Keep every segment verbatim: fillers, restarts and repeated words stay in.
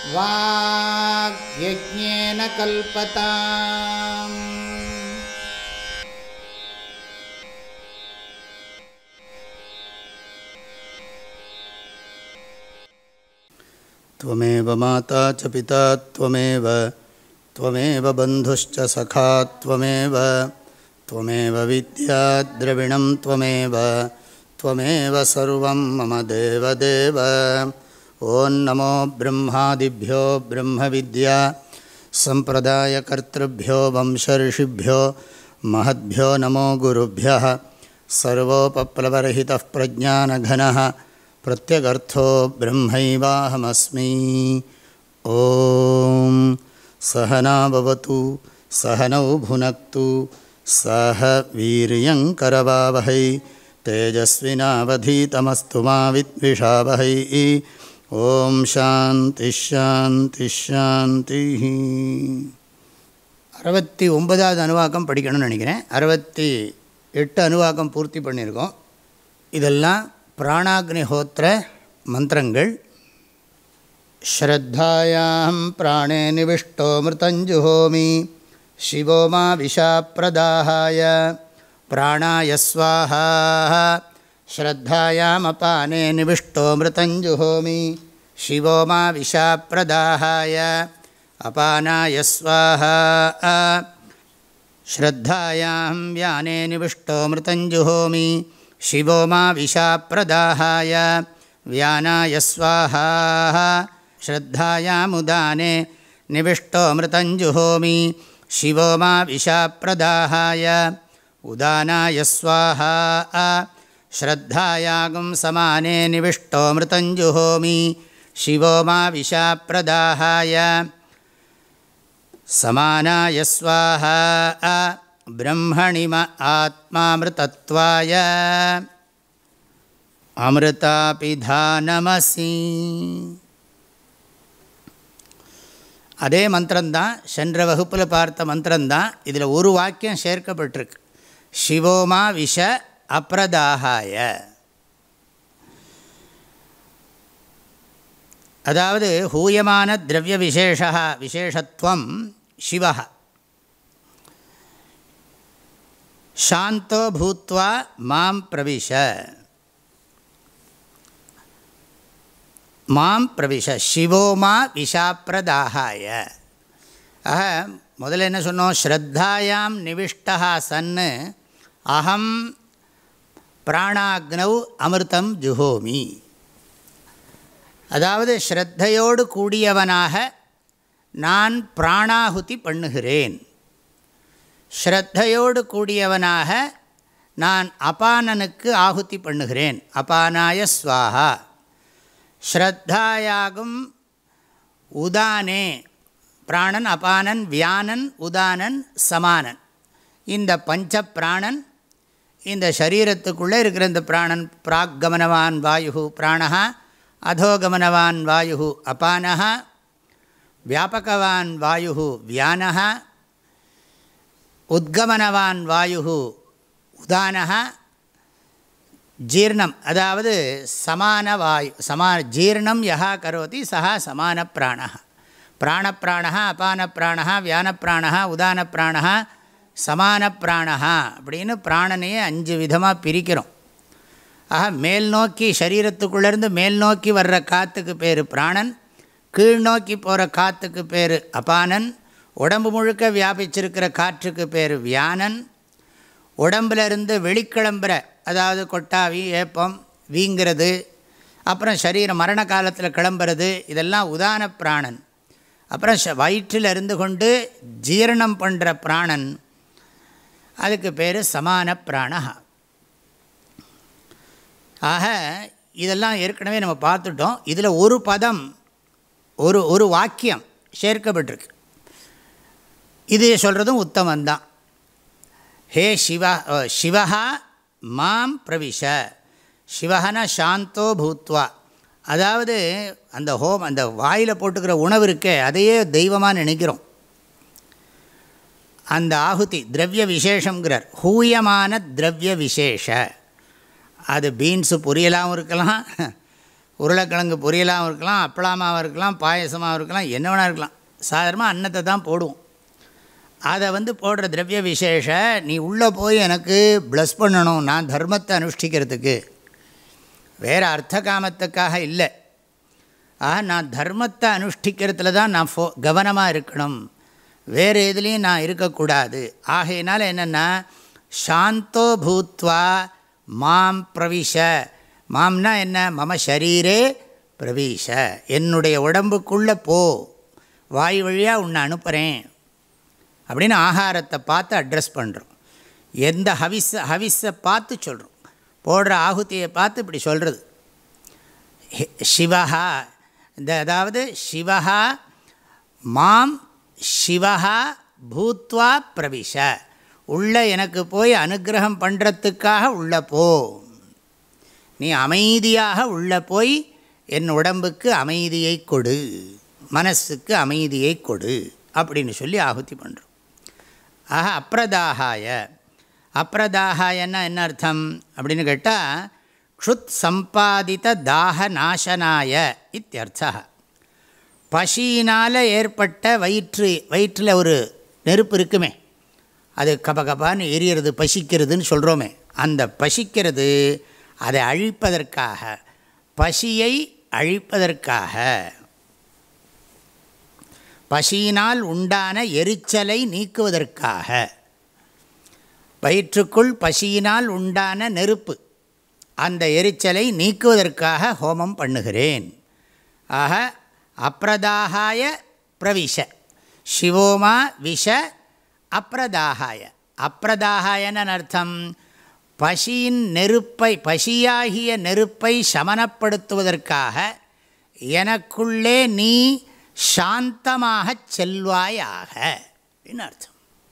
வாக்யஜ்ஞேன கல்பதாம். த்வமேவ மாதா ச பிதா த்வமேவ த்வமேவ பந்துஷ்ச சகா த்வமேவ த்வமேவ வித்யா த்ரவிணம் த்வமேவ த்வமேவ சர்வம் மம தேவதேவ. ஓம் நமோ பிரம்மாதிப்யோ பிரம்ம வித்யா சம்பிரதாய கர்த்ருப்யோ வம்சர்ஷிப்யோ மஹத்யோ நமோ குருப்யः. சர்வோபப்ளவரஹிதः பிரஜ்ஞானகணः பிரத்யகர்த்தோ பிரம்மைவாஹமஸ்மி. ஓம் சஹனா பவது சஹனௌ புனக்து சஹ வீர்யங்கரவாவஹை தேஜஸ்வினாவதீதமஸ்து மா வித்விஷாவஹை. ஓம் சாந்தி ஷாந்தி ஷாந்தி. அறுபத்தி ஒன்பதாவது அணுவாக்கம் படிக்கணும்னு நினைக்கிறேன். அறுபத்தி எட்டு அணுவாக்கம் பூர்த்தி பண்ணியிருக்கோம். இதெல்லாம் பிராணாக்னிஹோத்திர மந்திரங்கள். ஸ்ரத்தாயாம் பிராணே நிவிஷ்டோ மிருதஞ்சுஹோமி சிவோ மா விஷாப்ரதாஹாய பிராணாய ஸ்வாஹா. ஸ்ரத்தாயாம் அபானே நிவிஷ்டோ மிருதஞ்சுஹோமி சிவோ மா விஷாப்ரதாஹாய அபானாய ஸ்வாஹா. ஸ்ரத்தாயாம் வியானே நிவிஷ்டோ மிருதஞ்சுஹோமி சிவோ மா விஷாப்ரதாஹாய வியானாய ஸ்வாஹா. ஸ்ரத்தாயாமுதானே நிவிஷ்டோ மிருதஞ்சுஹோமி சிவோ மா விஷாப்ரதாஹாய உதானாய ஸ்வாஹா. ஸ்ரத்தாயாகும் சமானே நிவிஷ்டோ மிருதஞ்சுஹோமி சிவோ மா விஷாப்ரதாஹாய சமானாய ஸ்வாஹா. பிரம்மணிம ஆத்மாமிருதத்வாய அமிர்தாபிதானமசி. அதே மந்திரம்தான், சென்ற வகுப்பில் பார்த்த மந்திரம்தான். இதில் ஒரு வாக்கியம் சேர்க்கப்பட்டிருக்கு. சிவோமா விஷ அப்ரதாகாய. அதாவது ஹூயமான திரவிய விசேஷா விசேஷத்துவம் சிவ சாந்தோ பூத்வா மாம் பிரவிஷ மாம் பிரவிஷ சிவோமா விஷாப்ரதாகாய. ஆக முதல்ல என்ன சொன்னோம்? ஸ்ரத்தாயாம் நிவிஷ்டா சன்னு அகம் பிராணாக்னௌ அமிர்தம் ஜுஹோமி. அதாவது ஸ்ரத்தையோடு கூடியவனாக நான் பிராணாகுதி பண்ணுகிறேன். ஸ்ரத்தையோடு கூடியவனாக நான் அபானனுக்கு ஆகுதி பண்ணுகிறேன். அபானாய ஸ்வாஹா. ஸ்ரத்தாயாகும் உதானே பிராணன், அபானன், வியானன், உதானன், சமானன். இந்த பஞ்ச பிராணன், இந்த சரீரத்துக்குள்ளே இருக்கிற இந்த பிராணன், பிராக்கமனவான் வாயு பிராணஹா, அதோகமனவான் வாயு அபானஹா, வியாபகவான் வாயு வியானஹா, உத்கமனவான் வாயு உதானஹா. ஜீர்ணம் அதாவது சமான வாயு சமா ஜீர்ணம் யஹா கரோதி சஹா சமான பிராணஹா. பிராணப்பிராணஹா, அபானப்பிராணஹா, வியானப்பிராணஹா, உதானப்பிராணஹா, சமான பிராணஹா அப்படின்னு பிராணனையே அஞ்சு விதமாக பிரிக்கிறோம். ஆக மேல் நோக்கி சரீரத்துக்குள்ளேருந்து மேல் நோக்கி வர்ற காற்றுக்கு பேர் பிராணன், கீழ் நோக்கி போகிற காற்றுக்கு பேர் அபானன், உடம்பு முழுக்க வியாபிச்சிருக்கிற காற்றுக்கு பேர் வியானன், உடம்புலேருந்து வெளிக்கிளம்புற அதாவது கொட்டாவி, ஏப்பம், வீங்கிறது, அப்புறம் சரீரம் மரண காலத்தில் கிளம்புறது, இதெல்லாம் உதான பிராணன். அப்புறம் வயிற்றில் இருந்து கொண்டு ஜீரணம் பண்ணுற பிராணன், அதுக்கு பேர் சமான பிராணஹா. ஆக இதெல்லாம் ஏற்கனவே நம்ம பார்த்துட்டோம். இதில் ஒரு பதம், ஒரு ஒரு வாக்கியம் சேர்க்கப்பட்டிருக்கு. இது சொல்கிறதும் உத்தமந்தான். ஹே சிவா சிவஹா மாம் பிரவிஷ. சிவஹனா சாந்தோ பூத்வா. அதாவது அந்த ஹோம் அந்த வாயில் போட்டுக்கிற உணவு இருக்கே, அதையே தெய்வமாக நினைக்கிறோம். அந்த ஆகுதி திரவிய விசேஷங்கிறார். ஹூயமான திரவிய விசேஷ. அது பீன்ஸு பொரியலாகவும் இருக்கலாம், உருளைக்கிழங்கு பொரியலாகவும் இருக்கலாம், அப்பளமாகவும் இருக்கலாம், பாயசமாகவும் இருக்கலாம், என்ன வேணா இருக்கலாம். சாதாரணமாக அன்னத்தை தான் போடுவோம். அதை வந்து போடுற திரவிய விசேஷ நீ உள்ளே போய் எனக்கு ப்ளஸ் பண்ணணும், நான் தர்மத்தை அனுஷ்டிக்கிறதுக்கு, வேறு அர்த்த காமத்துக்காக இல்லை. ஆக நான் தர்மத்தை அனுஷ்டிக்கிறதுல தான் நான் ஃபோ கவனமாக இருக்கணும், வேறு எதுலேயும் நான் இருக்கக்கூடாது. ஆகையினால் என்னென்னா சாந்தோ பூத்வா மாம் பிரவிஷ, மாம்னா என்ன, மம ஷரீரே பிரவிஷ, என்னுடைய உடம்புக்குள்ளே போ, வாய் வழியாக உன்னை அனுப்புகிறேன் அப்படின்னு ஆகாரத்தை பார்த்து அட்ரஸ் பண்ணுறோம். எந்த ஹவிஸை ஹவிஸை பார்த்து சொல்கிறோம், போடுற ஆகுதியை பார்த்து இப்படி சொல்கிறது. சிவஹா, இந்த அதாவது சிவஹா மாம் சிவஹா பூத்வா பிரவிஷ, உள்ள எனக்கு போய் அனுகிரகம் பண்ணுறதுக்காக உள்ள போ, நீ அமைதியாக உள்ள போய் என் உடம்புக்கு அமைதியை கொடு, மனசுக்கு அமைதியை கொடு அப்படின்னு சொல்லி ஆகுதி பண்ணுறோம். ஆக அப்ரதாகாய, அப்ரதாகாயன்னா என்ன அர்த்தம் அப்படின்னு கேட்டால் க்ஷுத் சம்பாதித்த தாக நாசனாய இத்தியர்த்தா. பசியினால் ஏற்பட்ட வயிற்று வயிற்றில் ஒரு நெருப்பு இருக்குமே, அது கபகபான்னு எரியறது, பசிக்கிறதுன்னு சொல்கிறோமே, அந்த பசிக்கிறது அதை அழிப்பதற்காக, பசியை அழிப்பதற்காக, பசியினால் உண்டான எரிச்சலை நீக்குவதற்காக, வயிற்றுக்குள் பசியினால் உண்டான நெருப்பு, அந்த எரிச்சலை நீக்குவதற்காக ஹோமம் பண்ணுகிறேன். ஆக அப்ரதாகாய பிரவிஷ, சிவோமா விஷ அப்ரதாகாய. அப்ரதாகாயன்னு அர்த்தம் பசியின் நெருப்பை, பசியாகிய நெருப்பை சமனப்படுத்துவதற்காக எனக்குள்ளே நீ சாந்தமாக செல்வாயாக அப்படின்னு அர்த்தம்.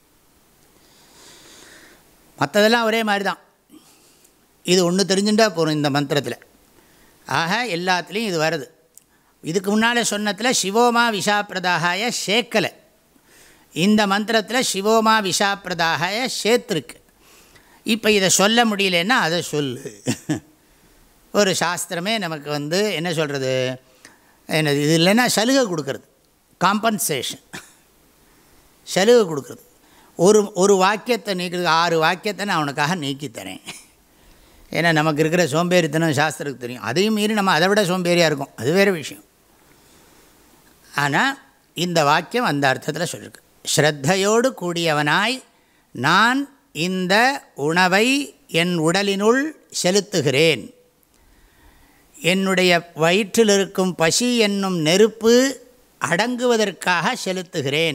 மற்றதெல்லாம் ஒரே மாதிரி தான், இது ஒன்று தெரிஞ்சுட்டா போகும் இந்த மந்திரத்தில். ஆக எல்லாத்துலேயும் இது வருது. இதுக்கு முன்னால் சொன்னதில் சிவோமா விஷாப்பிரதாகாய சேர்க்கலை, இந்த மந்திரத்தில் சிவோமா விஷாப்பிரதாகாய சேர்த்துருக்கு. இப்போ இதை சொல்ல முடியலன்னா அதை சொல்லு. ஒரு சாஸ்திரமே நமக்கு வந்து என்ன சொல்கிறது, என்னது இது இல்லைன்னா சலுகை கொடுக்கறது, காம்பன்சேஷன், சலுகை கொடுக்குறது. ஒரு ஒரு வாக்கியத்தை நீக்கிறது, ஆறு வாக்கியத்தை நான் அவனுக்காக நீக்கித்தரேன். ஏன்னா நமக்கு இருக்கிற சோம்பேறித்தனம் சாஸ்திரத்துக்கு தெரியும், அதையும் மீறி நம்ம அதை விட சோம்பேறியாக இருக்கும், அது வேறு விஷயம். ஆனால் இந்த வாக்கியம் அந்த அர்த்தத்தில் சொல்லியிருக்கு. ஸ்ரத்தையோடு கூடியவனாய் நான் இந்த உணவை என் உடலினுள் செலுத்துகிறேன், என்னுடைய வயிற்றில் இருக்கும் பசி என்னும் நெருப்பு அடங்குவதற்காக செலுத்துகிறேன்.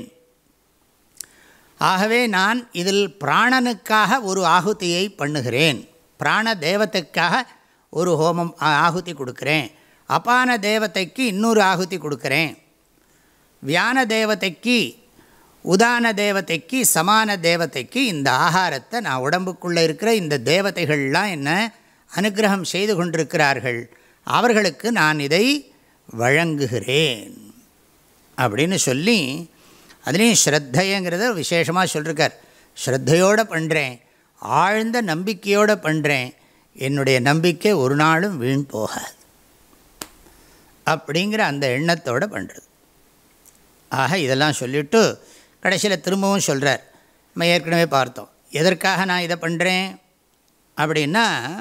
ஆகவே நான் இதில் பிராணனுக்காக ஒரு ஆகுதியை பண்ணுகிறேன், பிராண தேவதைக்காக ஒரு ஹோமம் ஆகுதி கொடுக்குறேன், அபான தேவதைக்கு இன்னொரு ஆகுதி கொடுக்குறேன், வியான தேவதைக்கு உதான தேவதைக்கு சமான தேவதைக்கு இந்த ஆகாரத்தை நான் உடம்புக்குள்ளே இருக்கிற இந்த தேவதைகள்லாம் என்ன அனுகிரகம் செய்து கொண்டிருக்கிறார்கள், அவர்களுக்கு நான் இதை வழங்குகிறேன் அப்படின்னு சொல்லி, அதுலேயும் ஸ்ரத்தைங்கிறத விசேஷமாக சொல்லியிருக்கார். ஸ்ரத்தையோடு பண்ணுறேன், ஆழ்ந்த நம்பிக்கையோடு பண்ணுறேன், என்னுடைய நம்பிக்கை ஒரு நாளும் வீண் போகாது அப்படிங்கிற அந்த எண்ணத்தோடு பண்ணுறது. ஆக இதெல்லாம் சொல்லிவிட்டு கடைசியில் திரும்பவும் சொல்கிறார். நம்ம ஏற்கனவே பார்த்தோம் எதற்காக நான் இதை பண்ணுறேன் அப்படின்னா,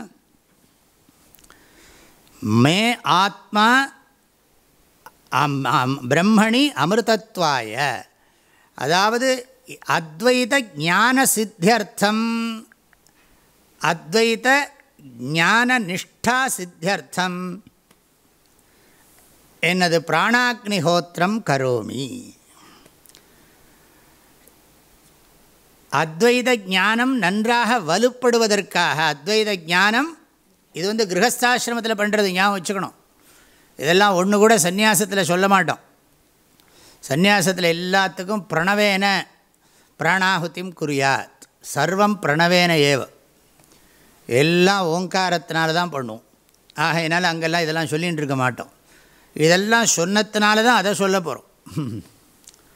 மே ஆத்மா பிரம்மணி அமிர்தத்வாய, அதாவது அத்வைத ஞான சித்தியர்த்தம், அத்வைத ஞான நிஷ்டா சித்தியர்த்தம் என்னது பிராணாக்னிஹோத்திரம் கரோமி. அத்வைத ஞானம் நன்றாக வலுப்படுவதற்காக, அத்வைத ஞானம் இது வந்து கிரகஸ்தாசிரமத்தில் பண்ணுறது, ஞாபகம் வச்சுக்கணும். இதெல்லாம் ஒன்று கூட சந்நியாசத்தில் சொல்ல மாட்டோம். சந்நியாசத்தில் எல்லாத்துக்கும் பிரணவேன பிராணாகுதிம் குறியாத், சர்வம் பிரணவேன ஏவ, எல்லாம் ஓங்காரத்தினால தான் பண்ணுவோம். ஆகையினால் அங்கெல்லாம் இதெல்லாம் சொல்லிகிட்டு இருக்க மாட்டோம். இதெல்லாம் சொன்னத்தினால தான் அதை சொல்ல போகிறோம்.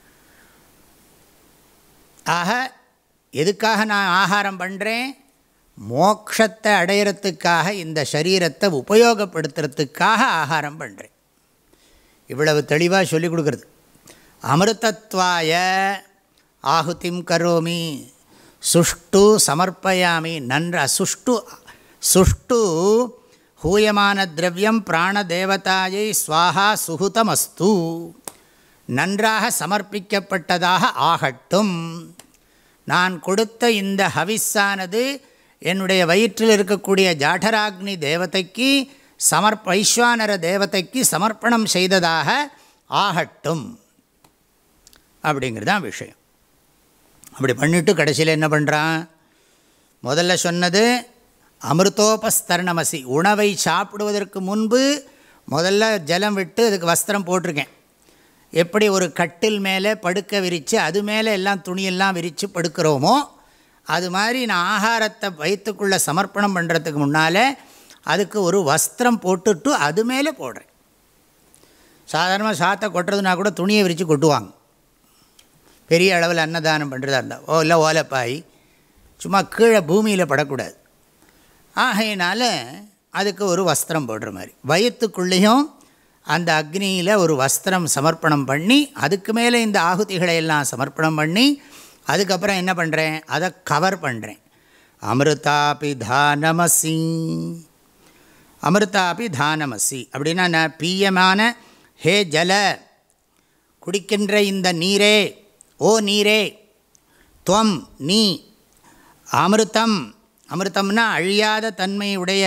ஆக எதுக்காக நான் ஆகாரம் பண்ணுறேன், மோட்சத்தை அடையிறதுக்காக இந்த சரீரத்தை உபயோகப்படுத்துறதுக்காக ஆகாரம் பண்ணுறேன். இவ்வளவு தெளிவாக சொல்லிக் கொடுக்குறது. அமிர்தத்வாய ஆகுதிம் கரோமி சுஷ்டு சமர்ப்பயாமி. நன்ற சுஷ்டு சுஷ்டு ஹூயமான திரவியம் பிராணதேவதாயை ஸ்வாஹா சுகுதமஸ்து. நன்றாக சமர்ப்பிக்கப்பட்டதாக ஆகட்டும். நான் கொடுத்த இந்த ஹவிஸானது என்னுடைய வயிற்றில் இருக்கக்கூடிய ஜாடராக்னி தேவதைக்கு சமர்ப்ப வைஸ்வானர தேவதைக்கு சமர்ப்பணம் செய்ததாக ஆகட்டும் அப்படிங்கிறது தான் விஷயம். அப்படி பண்ணிவிட்டு கடைசியில் என்ன பண்ணுறான்? முதல்ல சொன்னது அமிர்தோபஸ்தரணமசி. உணவை சாப்பிடுவதற்கு முன்பு முதல்ல ஜலம் விட்டு அதுக்கு வஸ்திரம் போட்டிருக்கேன். எப்படி ஒரு கட்டில் மேலே படுக்க விரித்து அது மேலே எல்லாம் துணியெல்லாம் விரித்து படுக்கிறோமோ அது மாதிரி நான் ஆகாரத்தை வயிற்றுக்குள்ளே சமர்ப்பணம் பண்ணுறதுக்கு முன்னால் அதுக்கு ஒரு வஸ்திரம் போட்டுட்டு அது மேலே போடுறேன். சாதாரணமாக சாத்தை கொட்டுறதுனா கூட துணியை விரித்து கொட்டுவாங்க. பெரிய அளவில் அன்னதானம் பண்ணுறதா இருந்தால் ஓ இல்லை ஓலைப்பாய் சும்மா கீழே பூமியில் படக்கூடாது. ஆகையினால அதுக்கு ஒரு வஸ்திரம் போடுற மாதிரி வயிற்றுக்குள்ளேயும் அந்த அக்னியில் ஒரு வஸ்திரம் சமர்ப்பணம் பண்ணி அதுக்கு மேலே இந்த ஆகுதிகளை எல்லாம் சமர்ப்பணம் பண்ணி அதுக்கப்புறம் என்ன பண்ணுறேன்? அதை கவர் பண்ணுறேன். அமிர்தாபி தானமசி. அமிர்தாபி தானமசி அப்படின்னா நான் பியமான ஹே ஜல குடிக்கின்ற இந்த நீரே, ஓ நீரே, துவம் நீ, அமிர்தம் அமிர்தம்னா அழியாத தன்மையுடைய,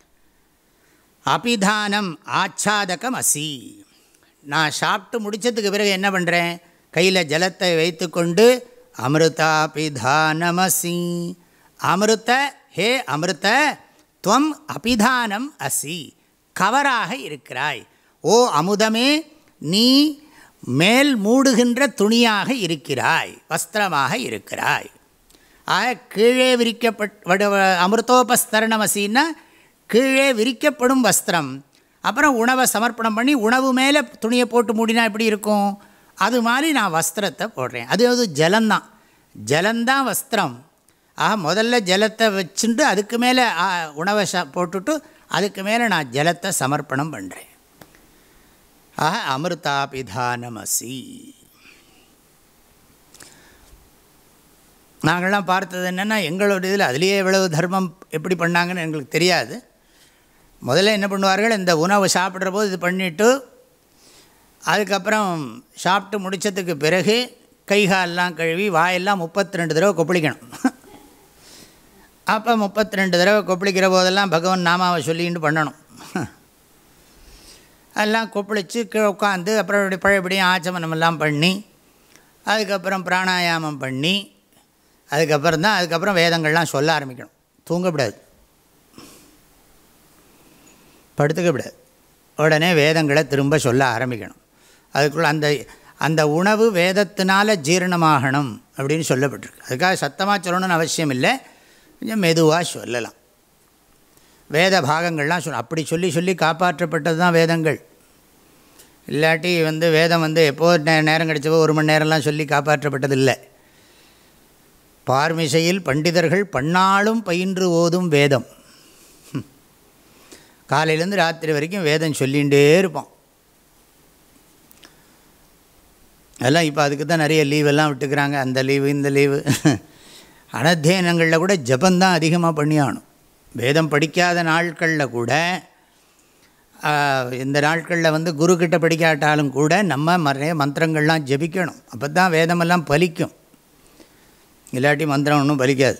அபிதானம் ஆச்சாதகம் அசி. நான் சாப்பிட்டு முடித்ததுக்கு பிறகு என்ன பண்ணுறேன்? கையில் ஜலத்தை வைத்து கொண்டு அமிர்தாபிதானமசி. அமிர்த ஹே அமிர்த துவம் அபிதானம் அசி. கவராக இருக்கிறாய். ஓ அமுதமே, நீ மேல் மூடுகின்ற துணியாக இருக்கிறாய், வஸ்திரமாக இருக்கிறாய். ஆக கீழே விரிக்கப்பட்ட அமிர்தோபஸ்தரணமசின்னா கீழே விரிக்கப்படும் வஸ்திரம். அப்புறம் உணவை சமர்ப்பணம் பண்ணி உணவு மேலே துணியை போட்டு மூடினா எப்படி இருக்கும்? அது மாதிரி நான் வஸ்திரத்தை போடுறேன். அது வந்து ஜலந்தான், ஜலந்தான் வஸ்திரம். ஆக முதல்ல ஜலத்தை வச்சுட்டு அதுக்கு மேலே உணவை போட்டுட்டு அதுக்கு மேலே நான் ஜலத்தை சமர்ப்பணம் பண்ணுறேன். ஆக அமிர்தாபிதானமசி. நாங்கள்லாம் பார்த்தது என்னென்னா எங்களோட இதில் அதுலேயே எவ்வளவு தர்மம் எப்படி பண்ணாங்கன்னு எங்களுக்கு தெரியாது. முதல்ல என்ன பண்ணுவார்கள்? இந்த உணவை சாப்பிட்ற போது இது பண்ணிவிட்டு அதுக்கப்புறம் சாப்பிட்டு முடித்ததுக்கு பிறகு கைகாலெலாம் கழுவி வாயெல்லாம் முப்பத்தி ரெண்டு தடவை கொப்பளிக்கணும். அப்போ முப்பத்தி ரெண்டு தடவை கொப்பளிக்கிற போதெல்லாம் பகவான் நாமாவை சொல்லிட்டு பண்ணணும். அதெல்லாம் கொப்பளித்து கீழே உட்காந்து அப்புறம் இப்படி பழையபடியும் ஆச்சமனமெல்லாம் பண்ணி அதுக்கப்புறம் பிராணாயாமம் பண்ணி அதுக்கப்புறம் தான் அதுக்கப்புறம் வேதங்கள்லாம் சொல்ல ஆரம்பிக்கணும். தூங்கக்கூடாது, படுத்துக்கப்படாது. உடனே வேதங்களை திரும்ப சொல்ல ஆரம்பிக்கணும். அதுக்குள்ளே அந்த அந்த உணவு வேதத்தினால ஜீரணமாகணும் அப்படின்னு சொல்லப்பட்டிருக்கு. அதுக்காக சத்தமாக சொல்லணும்னு அவசியம் இல்லை, கொஞ்சம் மெதுவாக சொல்லலாம். வேத பாகங்கள்லாம் சொல் அப்படி சொல்லி சொல்லி காப்பாற்றப்பட்டது தான் வேதங்கள். இல்லாட்டி வந்து வேதம் வந்து எப்போது நே நேரம் கிடைச்சவோ ஒரு மணி நேரம்லாம் சொல்லி காப்பாற்றப்பட்டது இல்லை. பார்மிசையில் பண்டிதர்கள் பன்னாலும் பயின்று ஓதும் வேதம். காலையிலேருந்து ராத்திரி வரைக்கும் வேதம் சொல்லிகிட்டே இருப்போம். அதெல்லாம் இப்போ அதுக்கு தான் நிறைய லீவெல்லாம் விட்டுக்கிறாங்க, அந்த லீவு இந்த லீவு. அனத்தியனங்களில் கூட ஜபந்தான் அதிகமாக பண்ணி ஆகணும். வேதம் படிக்காத நாட்களில் கூட இந்த நாட்களில் வந்து குருக்கிட்ட படிக்காட்டாலும் கூட நம்ம நிறைய மந்திரங்கள்லாம் ஜபிக்கணும். அப்போ தான் வேதமெல்லாம் பலிக்கும். இல்லாட்டி மந்திரம் ஒன்றும் பலிக்காது.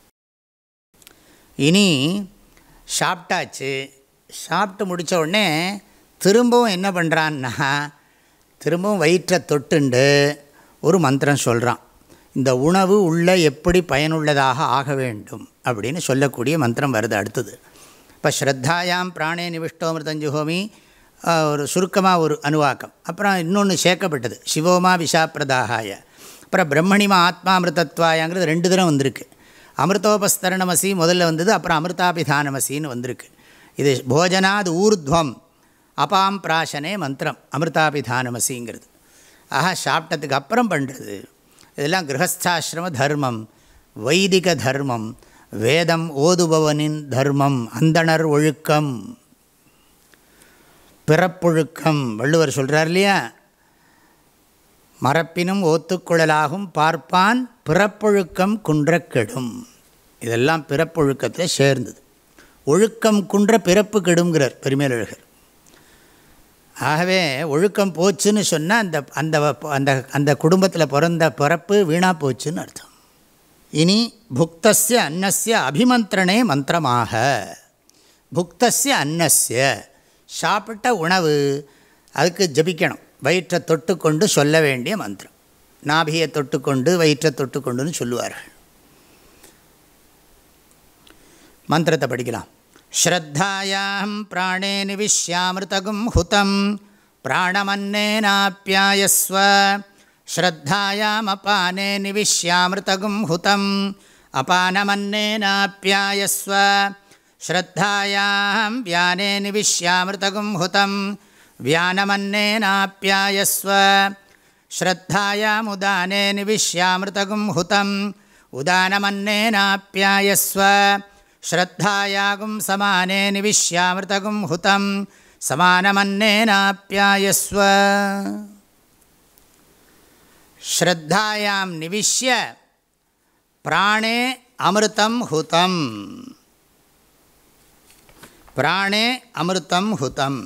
இனி சாப்பிட்டாச்சு. சாப்பிட்டு முடித்த உடனே திரும்பவும் என்ன பண்ணுறான்னா திரும்பவும் வயிற்றை தொட்டுண்டு ஒரு மந்திரம் சொல்கிறான். இந்த உணவு உள்ள எப்படி பயனுள்ளதாக ஆக வேண்டும் அப்படின்னு சொல்லக்கூடிய மந்திரம் வருது அடுத்தது. இப்போ ஸ்ரத்தாயாம் பிராணே நிவிஷ்டோமிருதஞ்சுஹோமி ஒரு சுருக்கமாக ஒரு அணுவாக்கம். அப்புறம் இன்னொன்று சேர்க்கப்பட்டது சிவோமா விஷாப்பிரதாகாய. அப்புறம் பிரம்மணிமா ஆத்மாமிருதத்வாயாங்கிறது ரெண்டு தரம் வந்திருக்கு. அமிர்தோபஸ்தரணமசி முதல்ல வந்தது, அப்புறம் அமிர்தாபிதானமசின்னு வந்திருக்கு. இது போஜனாது ஊர்த்வம் அபாம் பிராசனே மந்திரம் அமிர்தாபிதானமசிங்கிறது. ஆஹா சாப்பிட்டதுக்கு அப்புறம் பண்ணுறது. இதெல்லாம் கிரகஸ்தாசிரம தர்மம், வைதிக தர்மம், வேதம் ஓதுபவனின் தர்மம், அந்தணர் ஒழுக்கம், பிறப்பொழுக்கம். வள்ளுவர் சொல்கிறார் இல்லையா, மரப்பினும் ஓத்துக்குழலாகும் பார்ப்பான் பிறப்பொழுக்கம் குன்ற கெடும். இதெல்லாம் பிறப்பொழுக்கத்தை சேர்ந்தது. ஒழுக்கம் குன்ற பிறப்பு கெடுங்கிறார் பெருமேலழகர். ஆகவே ஒழுக்கம் போச்சுன்னு சொன்னால் அந்த அந்த அந்த அந்த குடும்பத்தில் பிறந்த பிறப்பு வீணாக போச்சுன்னு அர்த்தம். இனி புக்தஸ்ய அன்னஸ்ய அபிமந்திரணே மந்திரமாக. புக்தஸ்ய அன்னஸ்ய சாப்பிட்ட உணவு, அதுக்கு ஜபிக்கணும். வயிற்றை தொட்டுக்கொண்டு சொல்ல வேண்டிய மந்திரம். நாபியை தொட்டுக்கொண்டு வயிற்றை தொட்டுக்கொண்டுன்னு சொல்லுவார்கள். மந்திரத்தை படிக்கலாம். ஸ்ரத்தாயாம் பிராணே நிவிஷ்யாமிருதகும் ஹுதம் பிராணமன்னேனாப்யாயஸ்வ. ஸ்ரத்தாயாம் அபானே நிவிஷ்யாமிருதகும் ஹுதம் அபானமன்னேனாப்யாயஸ்வ. ஸ்ரத்தாயாம் வியானே நிவிஷ்யாமிருதகும் ஹுதம் வியானமன்னேனாப்யாயஸ்வ. ஸ்ரத்தாயாம் உதானே நிவிஷ்யாமிருதகும் ஹுதம் உதானமன்னேனாப்யாயஸ்வ. ஸ்ரத்தாயாகும் சமானே நிவிஷ்யாமிருதகும் ஹுதம் சமானமன்னேனாப்யாயஸ்வ. ஸ்ரத்தாயாம் நிவிஷ்ய பிராணே அமிர்தம் ஹுதம். பிராணே அமிர்தம் ஹுதம்.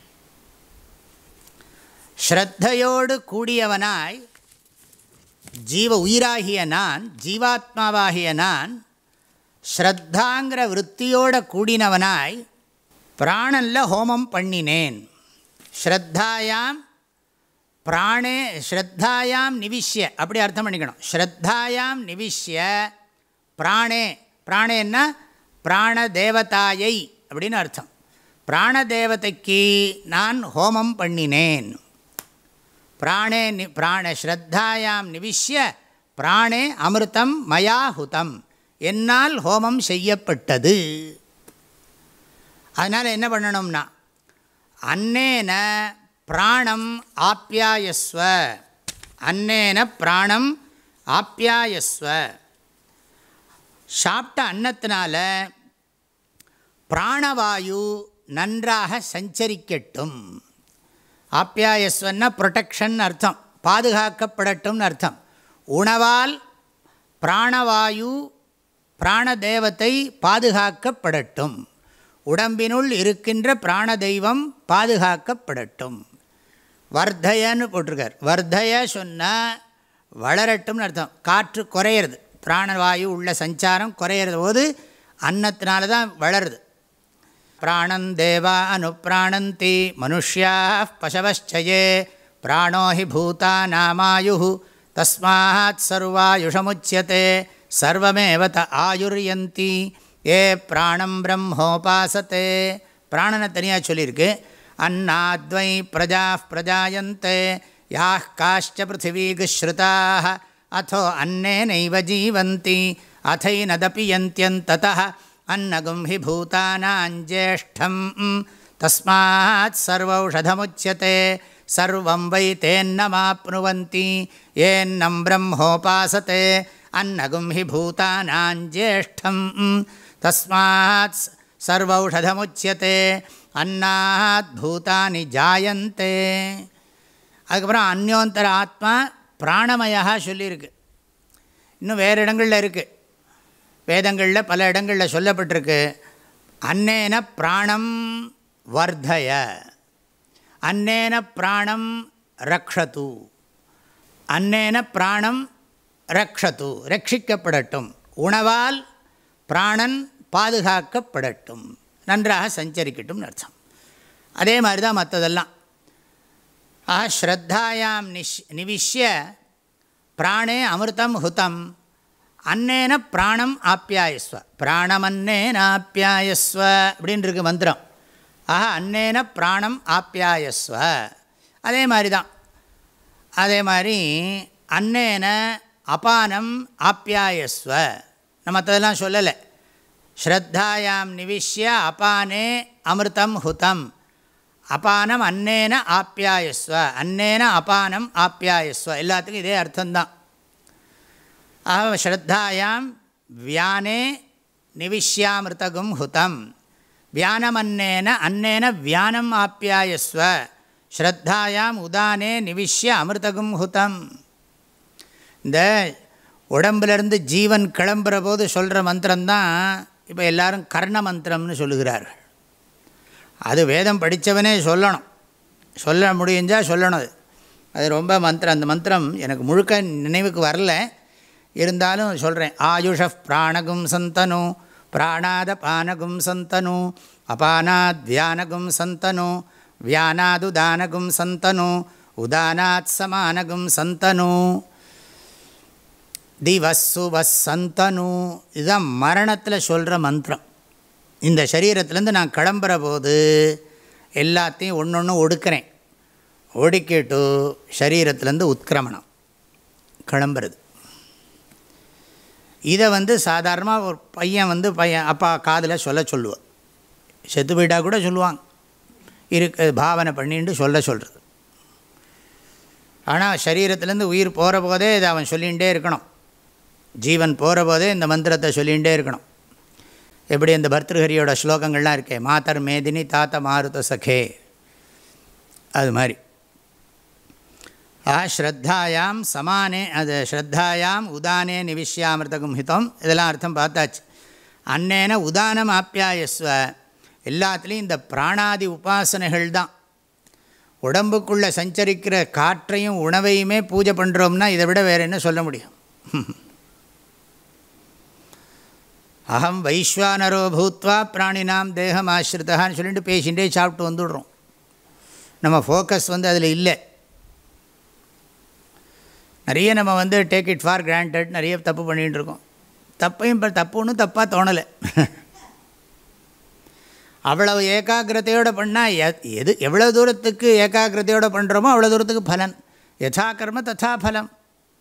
ஸ்ரத்தையோடு கூடியவனாய் ஜீவ உயிராகிய நான், ஜீவாத்மாவாகிய நான், ஸ்ரத்தாங்கிற விற்த்தியோட கூடினவனாய் பிராணனில் ஹோமம் பண்ணினேன். ஸ்ரத்தாயாம் பிராணே ஸ்ரத்தாயாம் நிவிஷ்ய, அப்படி அர்த்தம் பண்ணிக்கணும். ஸ்ரத்தாயாம் நிவிஷ்ய பிராணே, பிராணேன்னா பிராண தேவதாயை அப்படின்னு அர்த்தம். பிராண தேவதைக்கு நான் ஹோமம் பண்ணினேன். பிராணே நி பிராண ஸ்ரத்தாயாம் நிவிஷ்ய பிராணே அமிர்தம் மயா ஹுதம், என்னால் ஹோமம் செய்யப்பட்டது. அதனால் என்ன பண்ணணும்னா, அன்னேன பிராணம் ஆப்யாயஸ்வ. அன்னேன பிராணம் ஆப்யாயஸ்வ. சாப்பிட்ட அன்னத்தினால பிராணவாயு நன்றாக சஞ்சரிக்கட்டும். ஆப்யாயஸ்வன்னா ப்ரொடெக்ஷன் அர்த்தம், பாதுகாக்கப்படட்டும்னு அர்த்தம். உணவால் பிராணவாயு பிராணதேவத்தை பாதுகாக்கப்படட்டும். உடம்பினுள் இருக்கின்ற பிராண தெய்வம் பாதுகாக்கப்படட்டும். வர்தயன்னு போட்டிருக்கார். வர்தய சொன்னால் வளரட்டும்னு அர்த்தம். காற்று குறையிறது, பிராணவாயு உள்ள சஞ்சாரம் குறையிறது போது அன்னத்தினால தான் வளருது. பிராணம் தேவா அனுப்பிராணந்தி மனுஷ்யா பசவச்சயே பிராணோ ஹி பூதா நாமாயு தஸ்மாத் சர்வாயுஷமுச்சியதே சர்வமேவ த ஆயுர்யந்தி ஏ பிராணம் பிரம்மோபாசத்தே. பிராணனை தனியாக சொல்லியிருக்கு. அன்னாத்வை பிரஜா பிரஜாயந்தே யாஹ் காஷ்ச பிருத்திவீகுஸ்ருதாக அதோ அன்னேனைவ ஜீவந்தி அதைனதபி யந்த்யந்ததः அன்னகும் ஹி பூதானாஞ்சேஷ்டம் தஸ்மாத் சர்வௌஷதமுச்யதே சர்வம் வை தேன்னமாப்னுவந்தி ஏன்னம் பிரம்மோபாசத்தே அன்னகும் ஹி பூதானாஞ்சேஷ்டம் தஸ்மாத் சர்வௌஷதமுச்யதே அன்னாத் பூதானி ஜாயந்தே. அதுக்கப்புறம் அந்யோந்தர ஆத்மா பிராணமயா சொல்லியிருக்கு. இன்னும் வேறு இடங்களில் இருக்குது, வேதங்களில் பல இடங்களில் சொல்லப்பட்டிருக்கு. அன்னேன பிராணம் வர்தய, அன்னேன பிராணம் ரக்ஷது, அன்னேன பிராணம் ரக்ஷது ரட்சிக்கப்படட்டும். உணவால் பிராணன் பாதுகாக்கப்படட்டும், நன்றாக சஞ்சரிக்கட்டும் அர்த்தம். அதே மாதிரி தான் மற்றதெல்லாம். ஆ ஸ்ரத்தாயாம் நிஷ் நிவிஷ்ய பிராணே அமிர்தம் ஹுதம் அன்னேன பிராணம் ஆப்யாயஸ்வ. பிராணமன்னேனாப்யாயஸ்வ அப்படின்னு இருக்கு மந்திரம். ஆஹா, அன்னேன பிராணம் ஆப்யாயஸ்வ. அதே மாதிரி தான். அதே மாதிரி அன்னேன அபானம் ஆப்யாயஸ்வ. நம்ம மற்றதெல்லாம் சொல்லலை. ஸ்ரத்தாயாம் நிவிஷ்ய அபானே அமிர்தம் ஹுதம் அபானம் அன்னேன ஆப்யாயஸ்வ. அன்னேன அபானம் ஆப்யாயஸ்வ, எல்லாத்துக்கும் இதே அர்த்தம்தான். ஆக ஸ்ரத்தாயாம் வியானே நிவிஷ்யாமிருதகும் ஹுதம் வியானம் அன்னேன அன்னேன வியானம் ஆப்யாயஸ்வ ஸ்ரத்தாயாம் உதானே நிவிஷ்ய அமிர்தகும் ஹுதம். இந்த உடம்பிலிருந்து ஜீவன் கிளம்புற போது சொல்கிற மந்திரம்தான் இப்போ எல்லோரும் கர்ண மந்திரம்னு சொல்லுகிறார்கள். அது வேதம் படித்தவனே சொல்லணும், சொல்ல முடிஞ்சால் சொல்லணும். அது அது ரொம்ப மந்திரம். அந்த மந்திரம் எனக்கு முழுக்க நினைவுக்கு வரல, இருந்தாலும் சொல்கிறேன். ஆயுஷப் பிராணகும் சந்தனு பிராணாத பானகும் சந்தனு அபானாத் வியானகும் சந்தனு வியானாதுதானகும் சந்தனு உதானாத் சமானகும் சந்தனு திவஸ்ஸு வஸ்ஸந்தனு. இதுதான் மரணத்தில் சொல்கிற மந்திரம். இந்த சரீரத்துலேருந்து நான் கிளம்புற போது எல்லாத்தையும் ஒன்று ஒன்று ஒடுக்கிறேன். ஒடுக்கிட்டு சரீரத்துலேருந்து உத்கிரமணம் கிளம்புறது. இதை வந்து சாதாரணமாக ஒரு பையன் வந்து பையன் அப்பா காதில் சொல்ல சொல்லுவாள். செத்து போயிட்டா கூட சொல்லுவாங்க, இருக்கு பாவனை பண்ணிட்டு சொல்ல சொல்கிறது. ஆனால் சரீரத்துலேருந்து உயிர் போகிற போதே இதை அவன் சொல்லிகிட்டே இருக்கணும். ஜீவன் போகிற போதே இந்த மந்திரத்தை சொல்லிகிட்டே இருக்கணும். எப்படி இந்த பர்திருஹரியோட ஸ்லோகங்கள்லாம் இருக்கே, மாதர் மேதினி தாத்த மாருத சகே, அது மாதிரி. ஆ ஸ்ரத்தாயாம் சமானே, அது ஸ்ரத்தாயாம் உதானே நிவிஷ்யாமிருதகும் ஹிதம், இதெல்லாம் அர்த்தம் பார்த்தாச்சு. அன்னேன உதானம் ஆப்யாயஸ்வ, எல்லாத்துலேயும் இந்த பிராணாதி உபாசனைகள் தான். உடம்புக்குள்ளே சஞ்சரிக்கிற காற்றையும் உணவையுமே பூஜை பண்ணுறோம்னா இதை விட வேறு என்ன சொல்ல முடியும்? அகம் வைஸ்வானரோ பூத்வா பிராணினாம் தேகம் ஆசிரிதான்னு சொல்லிட்டு பேசிகிட்டே சாப்பிட்டு வந்துடுறோம். நம்ம ஃபோக்கஸ் வந்து அதில் இல்லை. நிறைய நம்ம வந்து டேக் இட் ஃபார் கிராண்டட் நிறைய தப்பு பண்ணிகிட்டு இருக்கோம். தப்பையும் இப்போ தப்பு ஒன்றும் தப்பாக தோணலை. அவ்வளவு ஏகாகிரதையோடு பண்ணால் எது எவ்வளோ தூரத்துக்கு ஏகாகிரதையோடு பண்ணுறோமோ அவ்வளோ தூரத்துக்கு பலன். யதா கர்ம ததா பலம்.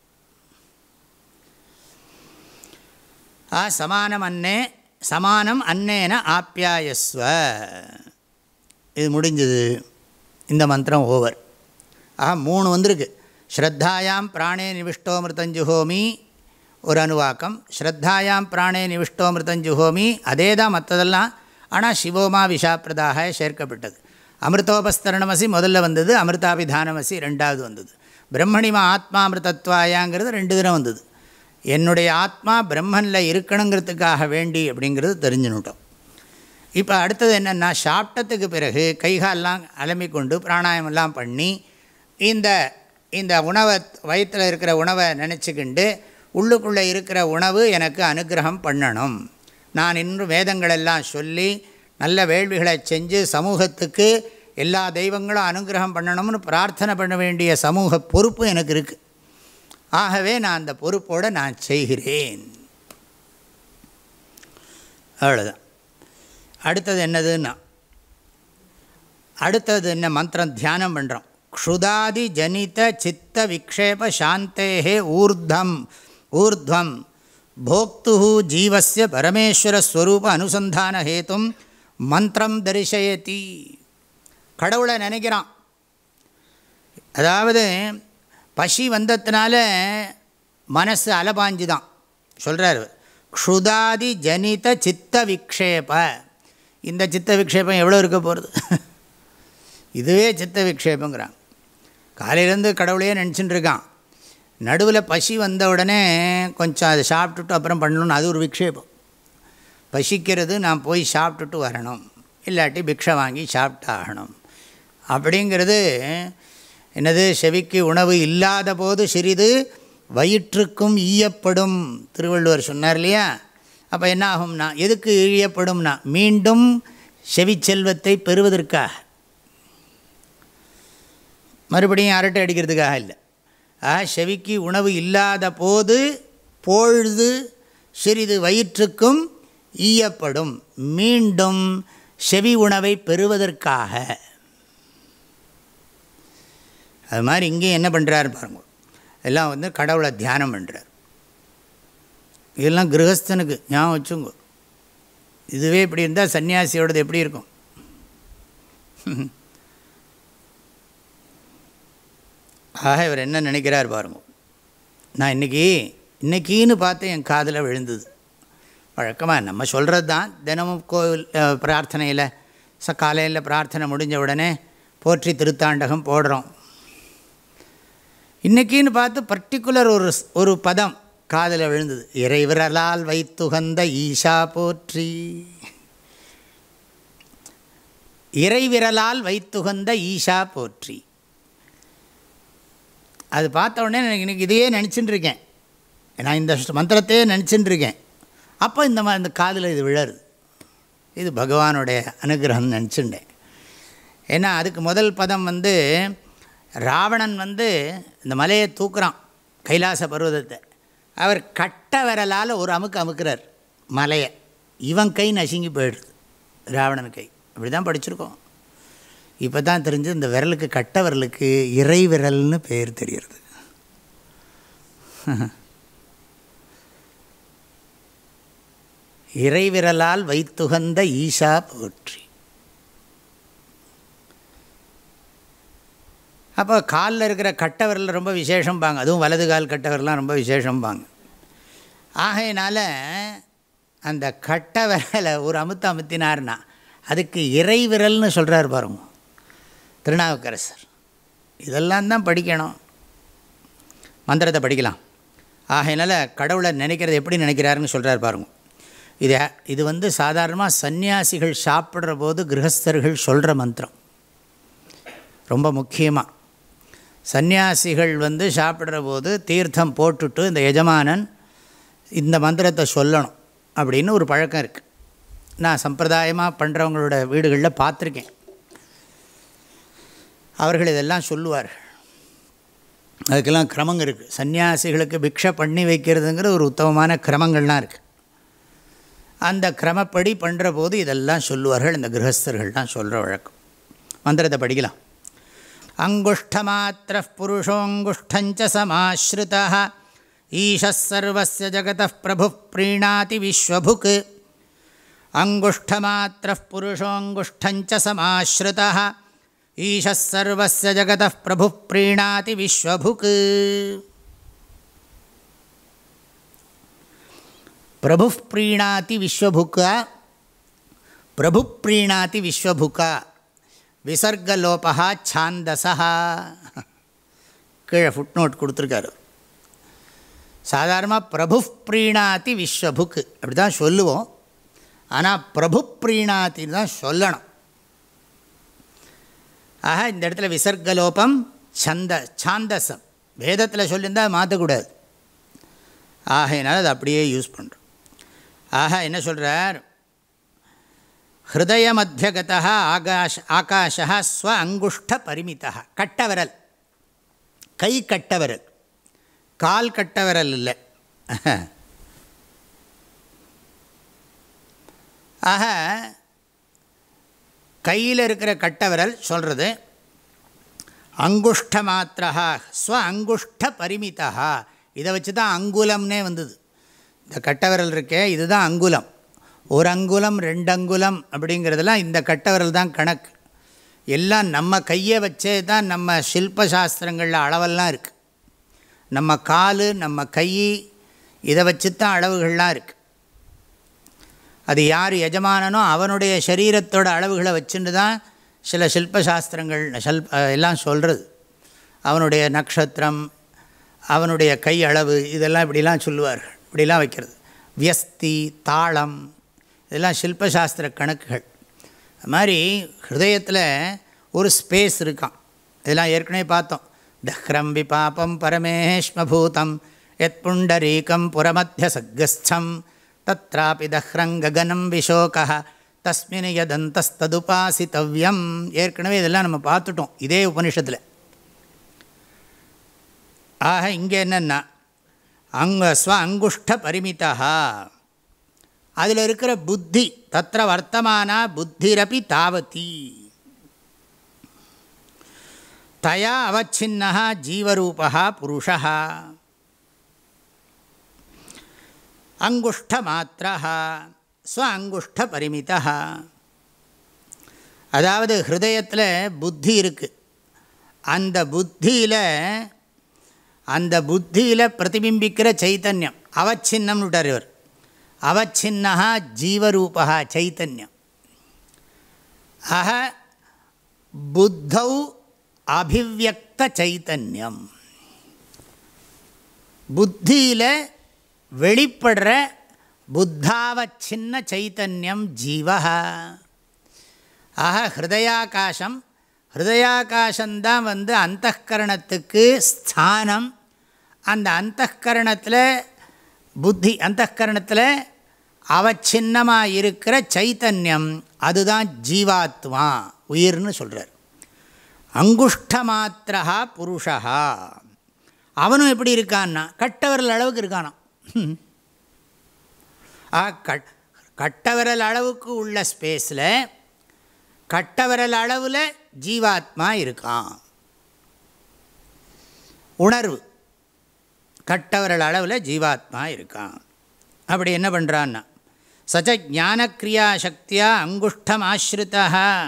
ஆ சமானம் அன்னே சமானம் அன்னேன ஆப்யாயஸ்வ. இது முடிஞ்சது. இந்த மந்திரம் ஓவர். ஆ மூணு வந்திருக்கு. ஸ்ரத்தாயாம் பிராணே நிவிஷ்டோமிருதஞ்சுஹோமி ஒரு அணுவாக்கம், ஸ்ரத்தாயாம் பிராணே நிவிஷ்டோமிருதஞ்சுஹோமி அதே தான் மற்றதெல்லாம். ஆனால் சிவோமா விஷாப்பிரதாக சேர்க்கப்பட்டது. அமிர்தோபஸ்தரணமசி முதல்ல வந்தது, அமிர்தாபிதானமசி ரெண்டாவது வந்தது. பிரம்மணிமா ஆத்மாமிருதத்வாயாங்கிறது ரெண்டு தினம் வந்தது. என்னுடைய ஆத்மா பிரம்மனில் இருக்கணுங்கிறதுக்காக வேண்டி அப்படிங்கிறது தெரிஞ்சுனுட்டோம். இப்போ அடுத்தது என்னென்னா, சாப்பிட்டத்துக்கு பிறகு கைகாலெலாம் அலம்பிக்கொண்டு பிராணாயமெல்லாம் பண்ணி இந்த இந்த உணவை வயிற்றில் இருக்கிற உணவை நினச்சிக்கிண்டு உள்ளுக்குள்ளே இருக்கிற உணவு எனக்கு அனுகிரகம் பண்ணணும். நான் இன்னும் வேதங்களெல்லாம் சொல்லி நல்ல வேள்விகளை செஞ்சு சமூகத்துக்கு எல்லா தெய்வங்களும் அனுகிரகம் பண்ணணும்னு பிரார்த்தனை பண்ண வேண்டிய சமூக பொறுப்பு எனக்கு இருக்குது. ஆகவே நான் அந்த பொறுப்போடு நான் செய்கிறேன். அவ்வளோதான். அடுத்தது என்னதுன்னா, அடுத்தது என்ன மந்திரம் தியானம் பண்ணுறோம். க்ஷுதாதி ஜனித சித்த விக்ஷேப சாந்தேஹே ஊர்தம் ஊர்த்வம் போக்து ஜீவஸ்ய பரமேஸ்வரஸ்வரூப அனுசந்தான ஹேத்தும் மந்திரம் தரிசயதி. கடவுளை நினைக்கிறான். அதாவது பசி வந்ததுனால மனசு அலபாஞ்சு தான் சொல்கிறார். க்ஷுதாதி ஜனித சித்த விக்ஷேப. இந்த சித்த விக்ஷேபம் எவ்வளோ இருக்க போகிறது? இதுவே சித்த விக்ஷேபங்கிறான். காலையிலேருந்து கடவுளையே நினச்சிட்டு இருக்கான். நடுவில் பசி வந்த உடனே கொஞ்சம் அதை சாப்பிட்டுட்டு அப்புறம் பண்ணணும்னு அது ஒரு விக்ஷேபம். பசிக்கிறது, நான் போய் சாப்பிட்டுட்டு வரணும், இல்லாட்டி பிக்ஷை வாங்கி சாப்பிட்டாகணும் அப்படிங்கிறது என்னது? செவிக்கு உணவு இல்லாத போது சிறிது வயிற்றுக்கும் ஈயப்படும் திருவள்ளுவர் சொன்னார் இல்லையா? அப்போ என்ன ஆகும்னா, எதுக்கு ஈயப்படும்னா மீண்டும் செவிச்செல்வத்தை பெறுவதற்காக, மறுபடியும் அரட்டை அடிக்கிறதுக்காக இல்லை. ஆ செவிக்கு உணவு இல்லாத போது பொழுது சிறிது வயிற்றுக்கும் ஈயப்படும், மீண்டும் செவி உணவை பெறுவதற்காக. அது மாதிரி இங்கேயும் என்ன பண்ணுறாரு பாருங்க, எல்லாம் வந்து கடவுளை தியானம் பண்ணுறார். இதெல்லாம் கிரகஸ்தனுக்கு ஞாபகம் வச்சுங்க. இதுவே இப்படி இருந்தால் சன்னியாசியோடது எப்படி இருக்கும்? ஆக இவர் என்ன நினைக்கிறார் பாருங்க. நான் இன்றைக்கி இன்றைக்கின்னு பார்த்து என் காதில் விழுந்தது. வழக்கமாக நம்ம சொல்கிறது தான். தினமும் கோவில் பிரார்த்தனையில் ச காலையில் பிரார்த்தனை முடிஞ்ச உடனே போற்றி திருத்தாண்டகம் போடுறோம். இன்றைக்கின்னு பார்த்து பர்டிகுலர் ஒரு ஒரு பதம் காதில் விழுந்தது. இறைவிரலால் வைத்துகந்த ஈஷா போற்றி. இறைவிரலால் வைத்துகந்த ஈஷா போற்றி. அது பார்த்த உடனே எனக்கு இன்றைக்கி இதையே நினச்சின்னு இருக்கேன். நான் இந்த மந்திரத்தையே நினச்சின்னு இருக்கேன். அப்போ இந்த மாதிரி இந்த காதில் இது விழருது. இது பகவானுடைய அனுகிரகம்னு நினச்சிட்டேன். ஏன்னா அதுக்கு முதல் பதம் வந்து ராவணன் வந்து இந்த மலையை தூக்குறான், கைலாச பர்வதத்தை. அவர் கட்ட விரலால் ஒரு அமுக்கு அமுக்கிறார் மலையை. இவன் கை நசுங்கி போயிடுது, ராவணன் கை. இப்படி தான் படிச்சிருக்கோம். இப்போ தான் தெரிஞ்சு இந்த விரலுக்கு கட்ட விரலுக்கு இறை விரல்னு பேர் தெரிகிறது. இறைவிரலால் வைத்துகந்த ஈஷா போற்றி. அப்போ காலில் இருக்கிற கட்ட விரல் ரொம்ப விசேஷம்பாங்க. அதுவும் வலது கால் கட்ட விரலாம் ரொம்ப விசேஷம்பாங்க. ஆகையினால அந்த கட்ட விரலை ஒரு அமுத்து அமுத்தினார்னா அதுக்கு இறை விரல்னு சொல்கிறார் பாருங்க திருநாவுக்கரசர். இதெல்லாம் தான் படிக்கணும், மந்திரத்தை படிக்கலாம். ஆகையினால கடவுளை நினைக்கிறது எப்படி நினைக்கிறாருன்னு சொல்கிறார் பாருங்க. இது இது வந்து சாதாரணமாக சன்னியாசிகள் சாப்பிட்ற போது கிரகஸ்தர்கள் சொல்கிற மந்திரம். ரொம்ப முக்கியமாக சன்னியாசிகள் வந்து சாப்பிட்ற போது தீர்த்தம் போட்டுட்டு இந்த எஜமானன் இந்த மந்திரத்தை சொல்லணும் அப்படின்னு ஒரு பழக்கம் இருக்குது. நான் சம்பிரதாயமாக பண்ணுறவங்களோட வீடுகளில் பார்த்துருக்கேன். அவர்கள் இதெல்லாம் சொல்லுவார்கள். அதுக்கெல்லாம் கிரமங்க இருக்குது. சன்னியாசிகளுக்கு பிக்ஷை பண்ணி வைக்கிறதுங்கிற ஒரு உத்தமமான கிரமங்கள்லாம் இருக்குது. அந்த கிரமப்படி பண்ணுற போது இதெல்லாம் சொல்லுவார்கள். இந்த கிரகஸ்தர்கள்லாம் சொல்கிற வழக்கம். மந்திரத்தை படிக்கலாம். அங்குஷ்டமாத்திர புருஷோங்குஷ்டஞ்ச சமாஸ்ருதா ஈஷஸ் சர்வஸ்ய ஜகதः பிரபு ப்ரீணாதி விஸ்வபுக். அங்குஷ்டமாத்திர புருஷோங்குஷ்டஞ்ச சமாஸ்ருதா ஈஷஸ் சர்வஸ்ய ஜகதः பிரபு ப்ரீணாதி விஸ்வபுக். பிரபு ப்ரீணாதி விஸ்வபுக்கா. பிரபு ப்ரீணாதி விஸ்வபுக்கா. விசர்கலோபா சாந்தசா. கீழே ஃபுட் நோட் கொடுத்துருக்காரு. சாதாரணமாக பிரபு ப்ரீணாதி விஸ்வபுக் அப்படி தான் சொல்லுவோம். ஆனால் பிரபு ப்ரீணாத்தின்னு தான் சொல்லணும். ஆக இந்த இடத்துல விசர்கலோபம் சந்த சாந்தசம் வேதத்தில் சொல்லியிருந்தால் மாற்றக்கூடாது. ஆகையினால அது அப்படியே யூஸ் பண்ணுறோம். ஆக என்ன சொல்கிறார்? ஹிருதய மத்தியகதா ஆகாஷ ஆகாஷா ஸ்வ அங்குஷ்ட பரிமிதா. கட்டவிரல், கை கட்டவிரல், கால் கட்டவிரல் இல்லை. ஆக கையில் இருக்கிற கட்டவிரல் சொல்கிறது. அங்குஷ்ட மாத்திரா ஸ்வ அங்குஷ்ட பரிமிதா. இதை வச்சு தான் அங்குலம்னே வந்தது. இந்த கட்டவிரல் இருக்கே இதுதான் அங்குலம். ஒரு அங்குலம் ரெண்டு அங்குலம் அப்படிங்கிறதெல்லாம் இந்த கட்டவிரல் தான் கணக்கு. எல்லாம் நம்ம கையை வச்சே தான் நம்ம சில்பசாஸ்திரங்களில் அளவெல்லாம் இருக்குது. நம்ம கால் நம்ம கை இதை வச்சு தான் அளவுகள்லாம் இருக்குது. அது யார் எஜமானனோ அவனுடைய சரீரத்தோட அளவுகளை வச்சுன்னு தான் சில சில்பசாஸ்திரங்கள் ஷில்ப எல்லாம் சொல்கிறது. அவனுடைய நட்சத்திரம், அவனுடைய கை அளவு, இதெல்லாம் இப்படிலாம் சொல்லுவார்கள். இப்படிலாம் வைக்கிறது. வியஸ்தி, தாளம், இதெல்லாம் சில்பசாஸ்திர கணக்குகள். அது மாதிரி ஹிருதயத்தில் ஒரு ஸ்பேஸ் இருக்கான். இதெல்லாம் ஏற்கனவே பார்த்தோம். தஹ்ரம் விபாபம் பரமேஷ்மபூதம் யத் புண்டரீகம் புரமத்திய சக்கஸ்தம் தத்ராபி தஹ்ரங் ககனம் விஷோக தஸ்மின் யதந்தஸ்ததுபாசித்தவ்யம். ஏற்கனவே இதெல்லாம் நம்ம பார்த்துட்டோம் இதே உபனிஷத்தில். ஆக இங்கே என்னென்னா அங்க ஸ்வ அங்குஷ்ட பரிமிதா. அதில் இருக்கிற புத்தி தத்திர வர்த்தமானா புத்திரபி தாவதி தயா அவச்சின்னா ஜீவரூபா புருஷா. அங்குஷ்ட மாத்திரா ஸ்வ அங்குஷ்ட பரிமிதா. அதாவது ஹிருதயத்தில் புத்தி இருக்குது. அந்த புத்தியில் அந்த புத்தியில் பிரதிபிம்பிக்கிற சைத்தன்யம் அவச்சின்னம்னு விட்டார் இவர். அவச்சின்னஹா ஜீவரூபா சைத்தன்யம். ஆக புத்தௌ அபிவ்யக்த சைத்தன்யம், புத்தியில் வெளிப்படுற புத்தாவச்சின்ன சைத்தன்யம் ஜீவா. ஆக ஹிருதயாகாசம், ஹிருதயாகாசந்தான் வந்து அந்தఃகரணத்துக்கு ஸ்தானம். அந்த அந்தःகரணத்தில் புத்தி, அந்தःகரணத்தில் அவச்சின்னமாக இருக்கிற சைத்தன்யம் அதுதான் ஜீவாத்மா, உயிர்னு சொல்கிறார். அங்குஷ்டமாத்திரா புருஷா, அவனும் எப்படி இருக்கான்னா கட்டவிரல் அளவுக்கு இருக்கானா. ஆ கட் கட்டவிரல் அளவுக்கு உள்ள ஸ்பேஸில் கட்டவிரல் அளவில் ஜீவாத்மா இருக்கான். உணர்வு கட்டவிரல் அளவில் ஜீவாத்மா இருக்கான். அப்படி என்ன பண்ணுறான்னா சச்ச ஞானக்ரியா சக்தியா அங்குஷ்டம் ஆஸ்ரிதா,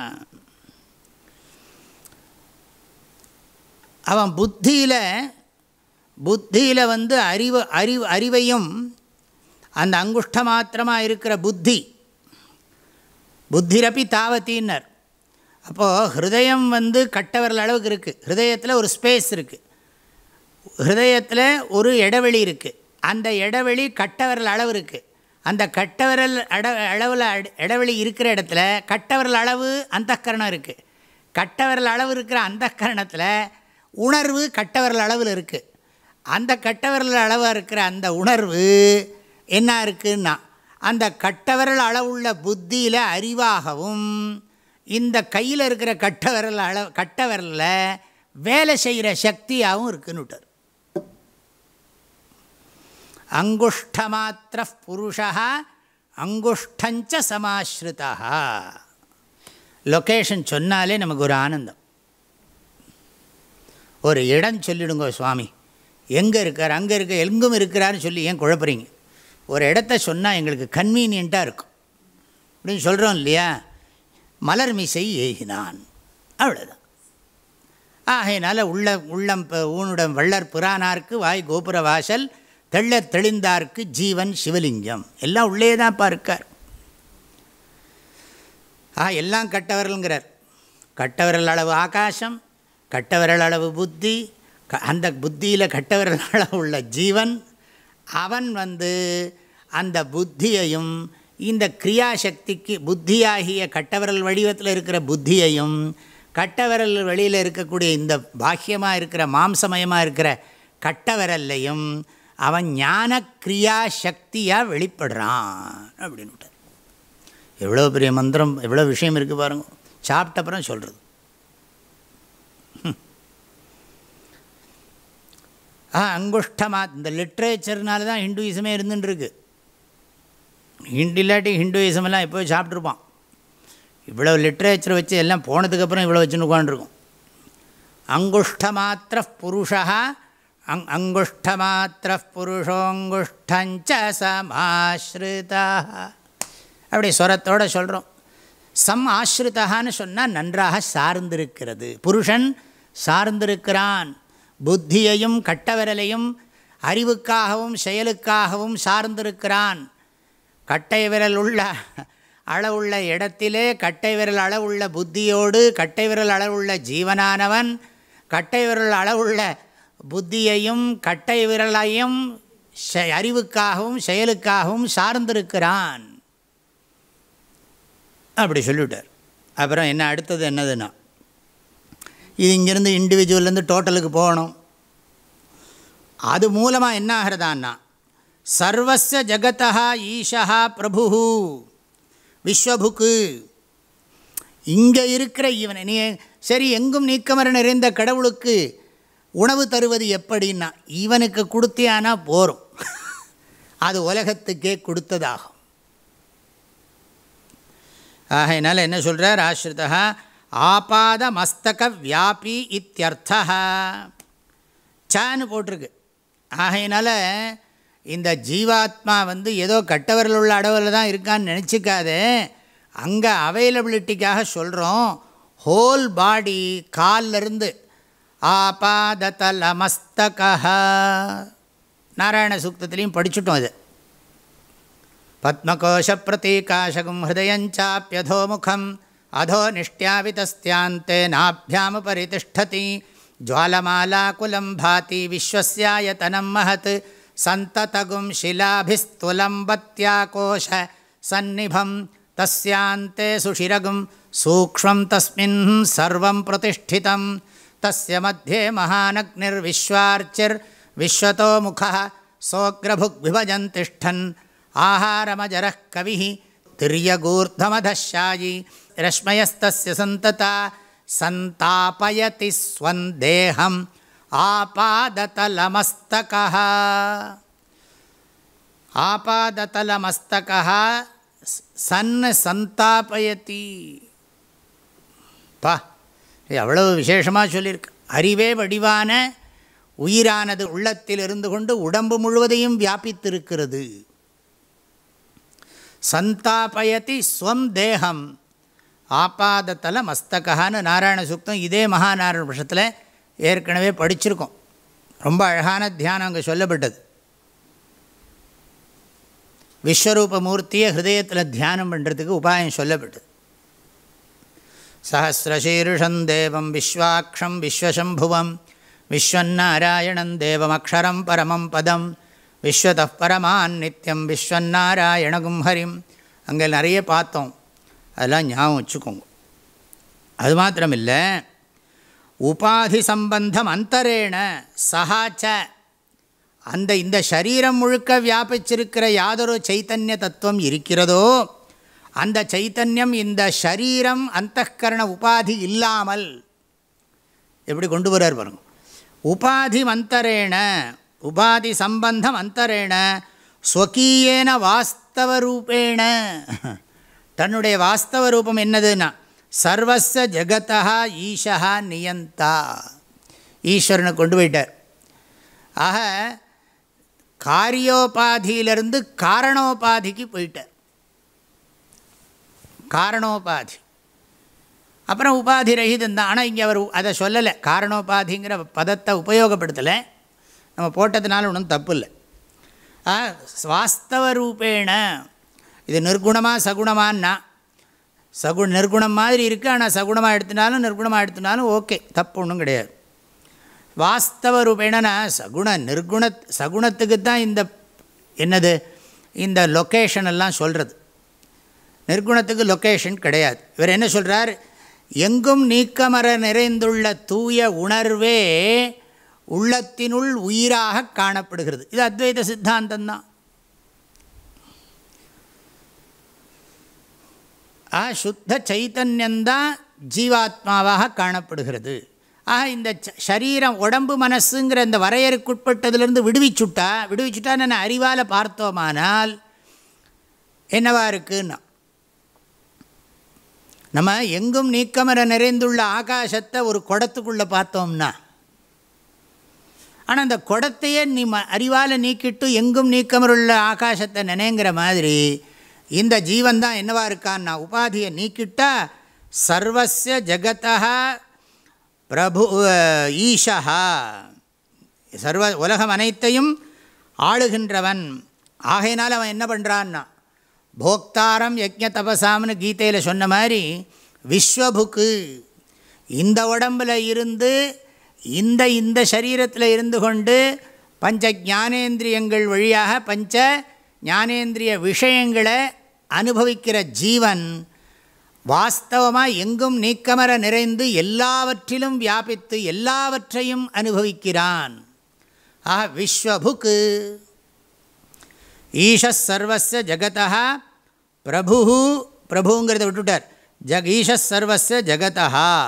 அவன் புத்தியில் புத்தியில் வந்து அறிவு அறிவு அறிவையும் அந்த அங்குஷ்ட மாத்திரமாக இருக்கிற புத்தி, புத்திரப்பி தாவத்தின்னர். அப்போது ஹிருதயம் வந்து கட்டவிரல் அளவுக்கு இருக்குது, ஹிருதயத்தில் ஒரு ஸ்பேஸ் இருக்குது, ஹிருதயத்தில் ஒரு இடைவெளி இருக்குது, அந்த இடைவெளி கட்டவிரல் அளவு இருக்குது. அந்த கட்டவிரல் அட அளவில் இடைவெளி இருக்கிற இடத்துல கட்டவிரல் அளவு அந்தःகரணம் இருக்குது. கட்டவிரல் அளவு இருக்கிற அந்தःகரணத்தில் உணர்வு கட்டவிரல் அளவில் இருக்குது. அந்த கட்டவிரல் அளவாக இருக்கிற அந்த உணர்வு என்ன இருக்குன்னா அந்த கட்டவிரல் அளவுள்ள புத்தியில் அறிவாகவும் இந்த கையில் இருக்கிற கட்டவிரல் அளவு கட்டவிரலில் வேலை செய்கிற சக்தியாகவும் இருக்குன்னு விட்டார். அங்குஷ்டமாத்திர புருஷா அங்குஷ்டஞ்ச சமாஸ்ருதா. லொக்கேஷன் சொன்னாலே நமக்கு ஒரு ஆனந்தம். ஒரு இடம் சொல்லிடுங்க சுவாமி, எங்கே இருக்கார், அங்கே இருக்க எங்கும் இருக்கிறாருன்னு சொல்லி ஏன் குழப்பறீங்க? ஒரு இடத்த சொன்னால் எங்களுக்கு கன்வீனியண்ட்டாக இருக்கும் அப்படின்னு சொல்கிறோம் இல்லையா? மலர் மிசை ஏகினான், அவ்வளோதான். ஆகையினால உள்ள உள்ளம் ஊனுடன் வள்ளற் புராணார்க்கு வாய் கோபுர வாசல் தெள்ள தெளிந்தார்க்கு ஜீவன் சிவலிங்கம், எல்லாம் உள்ளே தான்ப்பா இருக்கார். ஆ எல்லாம் கட்டவரல்ங்கிறார். கட்டவிரல் அளவு ஆகாசம், கட்டவிரல் அளவு புத்தி, அந்த புத்தியில் கட்டவிரல் அளவு உள்ள ஜீவன், அவன் வந்து அந்த புத்தியையும் இந்த கிரியாசக்திக்கு புத்தியாகிய கட்டவிரல் வடிவத்தில் இருக்கிற புத்தியையும் கட்டவிரல் வெளியில் இருக்கக்கூடிய இந்த பாக்கியமாக இருக்கிற மாம்சமயமாக இருக்கிற கட்டவிரல்லையும் அவன் ஞான கிரியா சக்தியாக வெளிப்படுறான் அப்படின்னு. எவ்வளோ பெரிய மந்திரம், எவ்வளோ விஷயம் இருக்குது பாருங்க. சாப்பிட்ட அப்புறம் சொல்கிறது. ஆ அங்குஷ்டமா, இந்த லிட்ரேச்சர்னால தான் ஹிந்துயிசமே இருந்துட்டுருக்கு. ஹிண்டு இல்லாட்டி ஹிந்துயிசமெல்லாம் எப்போ சாப்பிட்ருப்பான். இவ்வளோ லிட்ரேச்சரை வச்சு எல்லாம் போனதுக்கப்புறம் இவ்வளோ வச்சுன்னு உட்காந்துருக்கும். அங்குஷ்டமாத்திர புருஷா அங் அங்குஷ்டமாத்திர புருஷோங்குஷ்டஞ்ச சமாஸ்ருதா. அப்படி ஸ்வரத்தோடு சொல்கிறோம். சம் ஆஸ்ருதான்னு சொன்னால் நன்றாக சார்ந்திருக்கிறது. புருஷன் சார்ந்திருக்கிறான். புத்தியையும் கட்டவிரலையும் அறிவுக்காகவும் செயலுக்காகவும் சார்ந்திருக்கிறான். கட்டை விரல் உள்ள அளவுள்ள இடத்திலே கட்டை விரல் அளவுள்ள புத்தியோடு கட்டை விரல் அளவுள்ள ஜீவனானவன் கட்டை விரல் அளவுள்ள புத்தியையும் கட்டை விரலையும் அறிவுக்காகவும் செயலுக்காகவும் சார்ந்திருக்கிறான். அப்படி சொல்லிவிட்டார். அப்புறம் என்ன அடுத்தது என்னதுன்னா, இது இங்கேருந்து இண்டிவிஜுவல்லேருந்து டோட்டலுக்கு போகணும். அது மூலமாக என்ன ஆகிறதான்னா சர்வஸ்ய ஜகதா ஈஷா பிரபு விஸ்வபுக்கு. இங்கே இருக்கிற இவனை நீ சரி எங்கும் நீக்கமர நிறைந்த கடவுளுக்கு உணவு தருவது எப்படின்னா இவனுக்கு கொடுத்தியானா போரும், அது உலகத்துக்கே கொடுத்ததாகும். ஆகையினால என்ன சொல்கிறார் ஆஸ்ரிதா ஆபாத மஸ்தக வியாபி இத்தியர்த்தா. சான்னு போட்டிருக்கு. ஆகையினால இந்த ஜீவாத்மா வந்து ஏதோ கட்டவரில் உள்ள அடவில் தான் இருக்கான்னு நினச்சிக்காதே. அங்கே அவைலபிலிட்டிக்காக சொல்கிறோம். ஹோல் பாடி காலிலிருந்து ஆபாததல மஸ்தக. நாராயண சூக்தத்துலேயும் படிச்சுட்டோம். இது பத்மகோஷ பிரதீகாசகம் ஹிருதயஞ்சாப்யதோமுகம் அதோ நிஷ்ட்யாவிதஸ்தியாந்தே நாப்யாமுபரி திஷ்டதி ஜ்வாலமாலாகுலம் பாதி விஸ்வஸ்யாயதனம் மஹத் சந்ததகும் ஷிலாபிஸ்துலம்பத்யாகோஷ சந்நிபம் தஸ்யாந்தே சுஷிரகும் சூக்ஷ்மம் தஸ்மின் சர்வம் பிரதிஷ்டிதம் தஸ்ய மத்தியே மகானக்னிர்விஸ்வார்ச்சிர் விஸ்வதோ முகः சோக்ரபுக் விபஜன் திஷ்டன் ஆஹாரமஜரः கவிः திரியகூர்தமதஷாயி ரஷ்மயஸ்தஸ்ய சந்ததா சந்தாபயதி ஸ்வந்தேஹம் ஆபாததலமஸ்தகः ஆபாததலமஸ்தகः சன் சந்தாபயதி. பா, எவ்வளவு விசேஷமாக சொல்லியிருக்கு. அறிவே வடிவான உயிரானது உள்ளத்தில் இருந்து கொண்டு உடம்பு முழுவதையும் வியாபித்திருக்கிறது. சந்தாபயதி ஸ்வம் தேகம் ஆபாதத்தல மஸ்தகான்னு நாராயண சூக்தம் இதே மகாநாராயண உபனிஷத்தில் ஏற்கனவே படிச்சிருக்கோம். ரொம்ப அழகான தியானம் அங்கே சொல்லப்பட்டது. விஸ்வரூப மூர்த்தியை ஹிருதயத்தில் தியானம் பண்ணுறதுக்கு உபாயம் சொல்லப்பட்டது. சஹஸ்ரசீர்ஷம் தேவம் விஸ்வாக்ஷம் விஸ்வசம்புவம் விஸ்வநாராயணம் தேவம் அக்ஷரம் பரமம் பதம் விஸ்வதः பரமான் நித்யம் விஸ்வநாராயணகும் ஹரிம். அங்கே நிறைய பார்த்தோம், அதெல்லாம் ஞாபகம் வச்சுக்கோங்க. அது மாத்திரமில்லை, உபாதி சம்பந்தம் அந்தரேண சஹாச்ச, அந்த இந்த சரீரம் முழுக்க வியாபிச்சிருக்கிற யாதொரு சைத்தன்ய தத்துவம் இருக்கிறதோ அந்த சைத்தன்யம் இந்த ஷரீரம் அந்தఃகரண உபாதி இல்லாமல் எப்படி கொண்டு வரார் பாருங்க. உபாதி அந்தரேண, உபாதி சம்பந்தம் அந்தரேண ஸ்வகீயேன வாஸ்தவ ரூபேண, தன்னுடைய வாஸ்தவ ரூபம் என்னதுன்னா சர்வஸ்ய ஜகதா ஈஷா நியந்தா, ஈஸ்வரனை கொண்டு போயிட்டார். ஆக காரியோபாதியிலிருந்து காரணோபாதிக்கு போயிட்டார். காரணோபாதி அப்புறம் உபாதி ரஹிதம் தான். ஆனால் இங்கே அவர் அதை சொல்லலை, காரணோபாதிங்கிற பதத்தை உபயோகப்படுத்தலை. நம்ம போட்டதுனால ஒன்றும் தப்பு இல்லை. வாஸ்தவ ரூபேண, இது நிர்குணமாக சகுணமானா, சகு நிர்குணம் மாதிரி இருக்குது, ஆனால் சகுணமாக எடுத்தினாலும் நிர்குணமாக எடுத்தினாலும் ஓகே, தப்பு ஒன்றும் கிடையாது. வாஸ்தவ ரூபேணனா சகுண நிர்குண சகுணத்துக்கு தான் இந்த என்னது இந்த லொக்கேஷன் எல்லாம் சொல்கிறது, நிர்குணத்துக்கு லொக்கேஷன் கிடையாது. இவர் என்ன சொல்கிறார், எங்கும் நீக்கமர நிறைந்துள்ள தூய உணர்வே உள்ளத்தினுள் உயிராக காணப்படுகிறது. இது அத்வைத சித்தாந்தம்தான். ஆ சுத்த சைத்தன்யந்தான் ஜீவாத்மாவாக காணப்படுகிறது. ஆக இந்த சரீரம் உடம்பு மனசுங்கிற இந்த வரையறுக்குட்பட்டதிலிருந்து விடுவிச்சுட்டா விடுவிச்சுட்டா நான் அறிவால் பார்த்தோமானால் என்னவா இருக்குன்னா, நம்ம எங்கும் நீக்கமர நிறைந்துள்ள ஆகாசத்தை ஒரு குடத்துக்குள்ளே பார்த்தோம்னா, ஆனால் அந்த குடத்தையே நீ ம அறிவால் நீக்கிட்டு எங்கும் நீக்கமருள்ள ஆகாசத்தை நினைங்கிற மாதிரி இந்த ஜீவன் தான் என்னவா இருக்கான்னா உபாதியை நீக்கிட்டா சர்வஸ்ய ஜகதா பிரபு ஈஷா, சர்வ உலகம் அனைத்தையும் ஆளுகின்றவன். ஆகையினால் அவன் என்ன பண்ணுறான்னா போக்தாரம் யஜ்ஞ தபசாம்னு கீதையில் சொன்ன மாதிரி விஸ்வபுக்கு, இந்த உடம்பில் இருந்து இந்த இந்த சரீரத்தில் இருந்து கொண்டு பஞ்ச ஞானேந்திரியங்கள் வழியாக பஞ்ச ஞானேந்திரிய விஷயங்களை அனுபவிக்கிற ஜீவன் வாஸ்தவமாக எங்கும் நீக்கமர நிறைந்து எல்லாவற்றிலும் வியாபித்து எல்லாவற்றையும் அனுபவிக்கிறான். ஆஹா விஸ்வபுக்கு ஈஷஸ் சர்வஸ்ய ஜகதா பிரபு, பிரபுங்கிறத விட்டுட்டார், ஜக் ஈஷஸ் சர்வஸ்ய ஜகதா.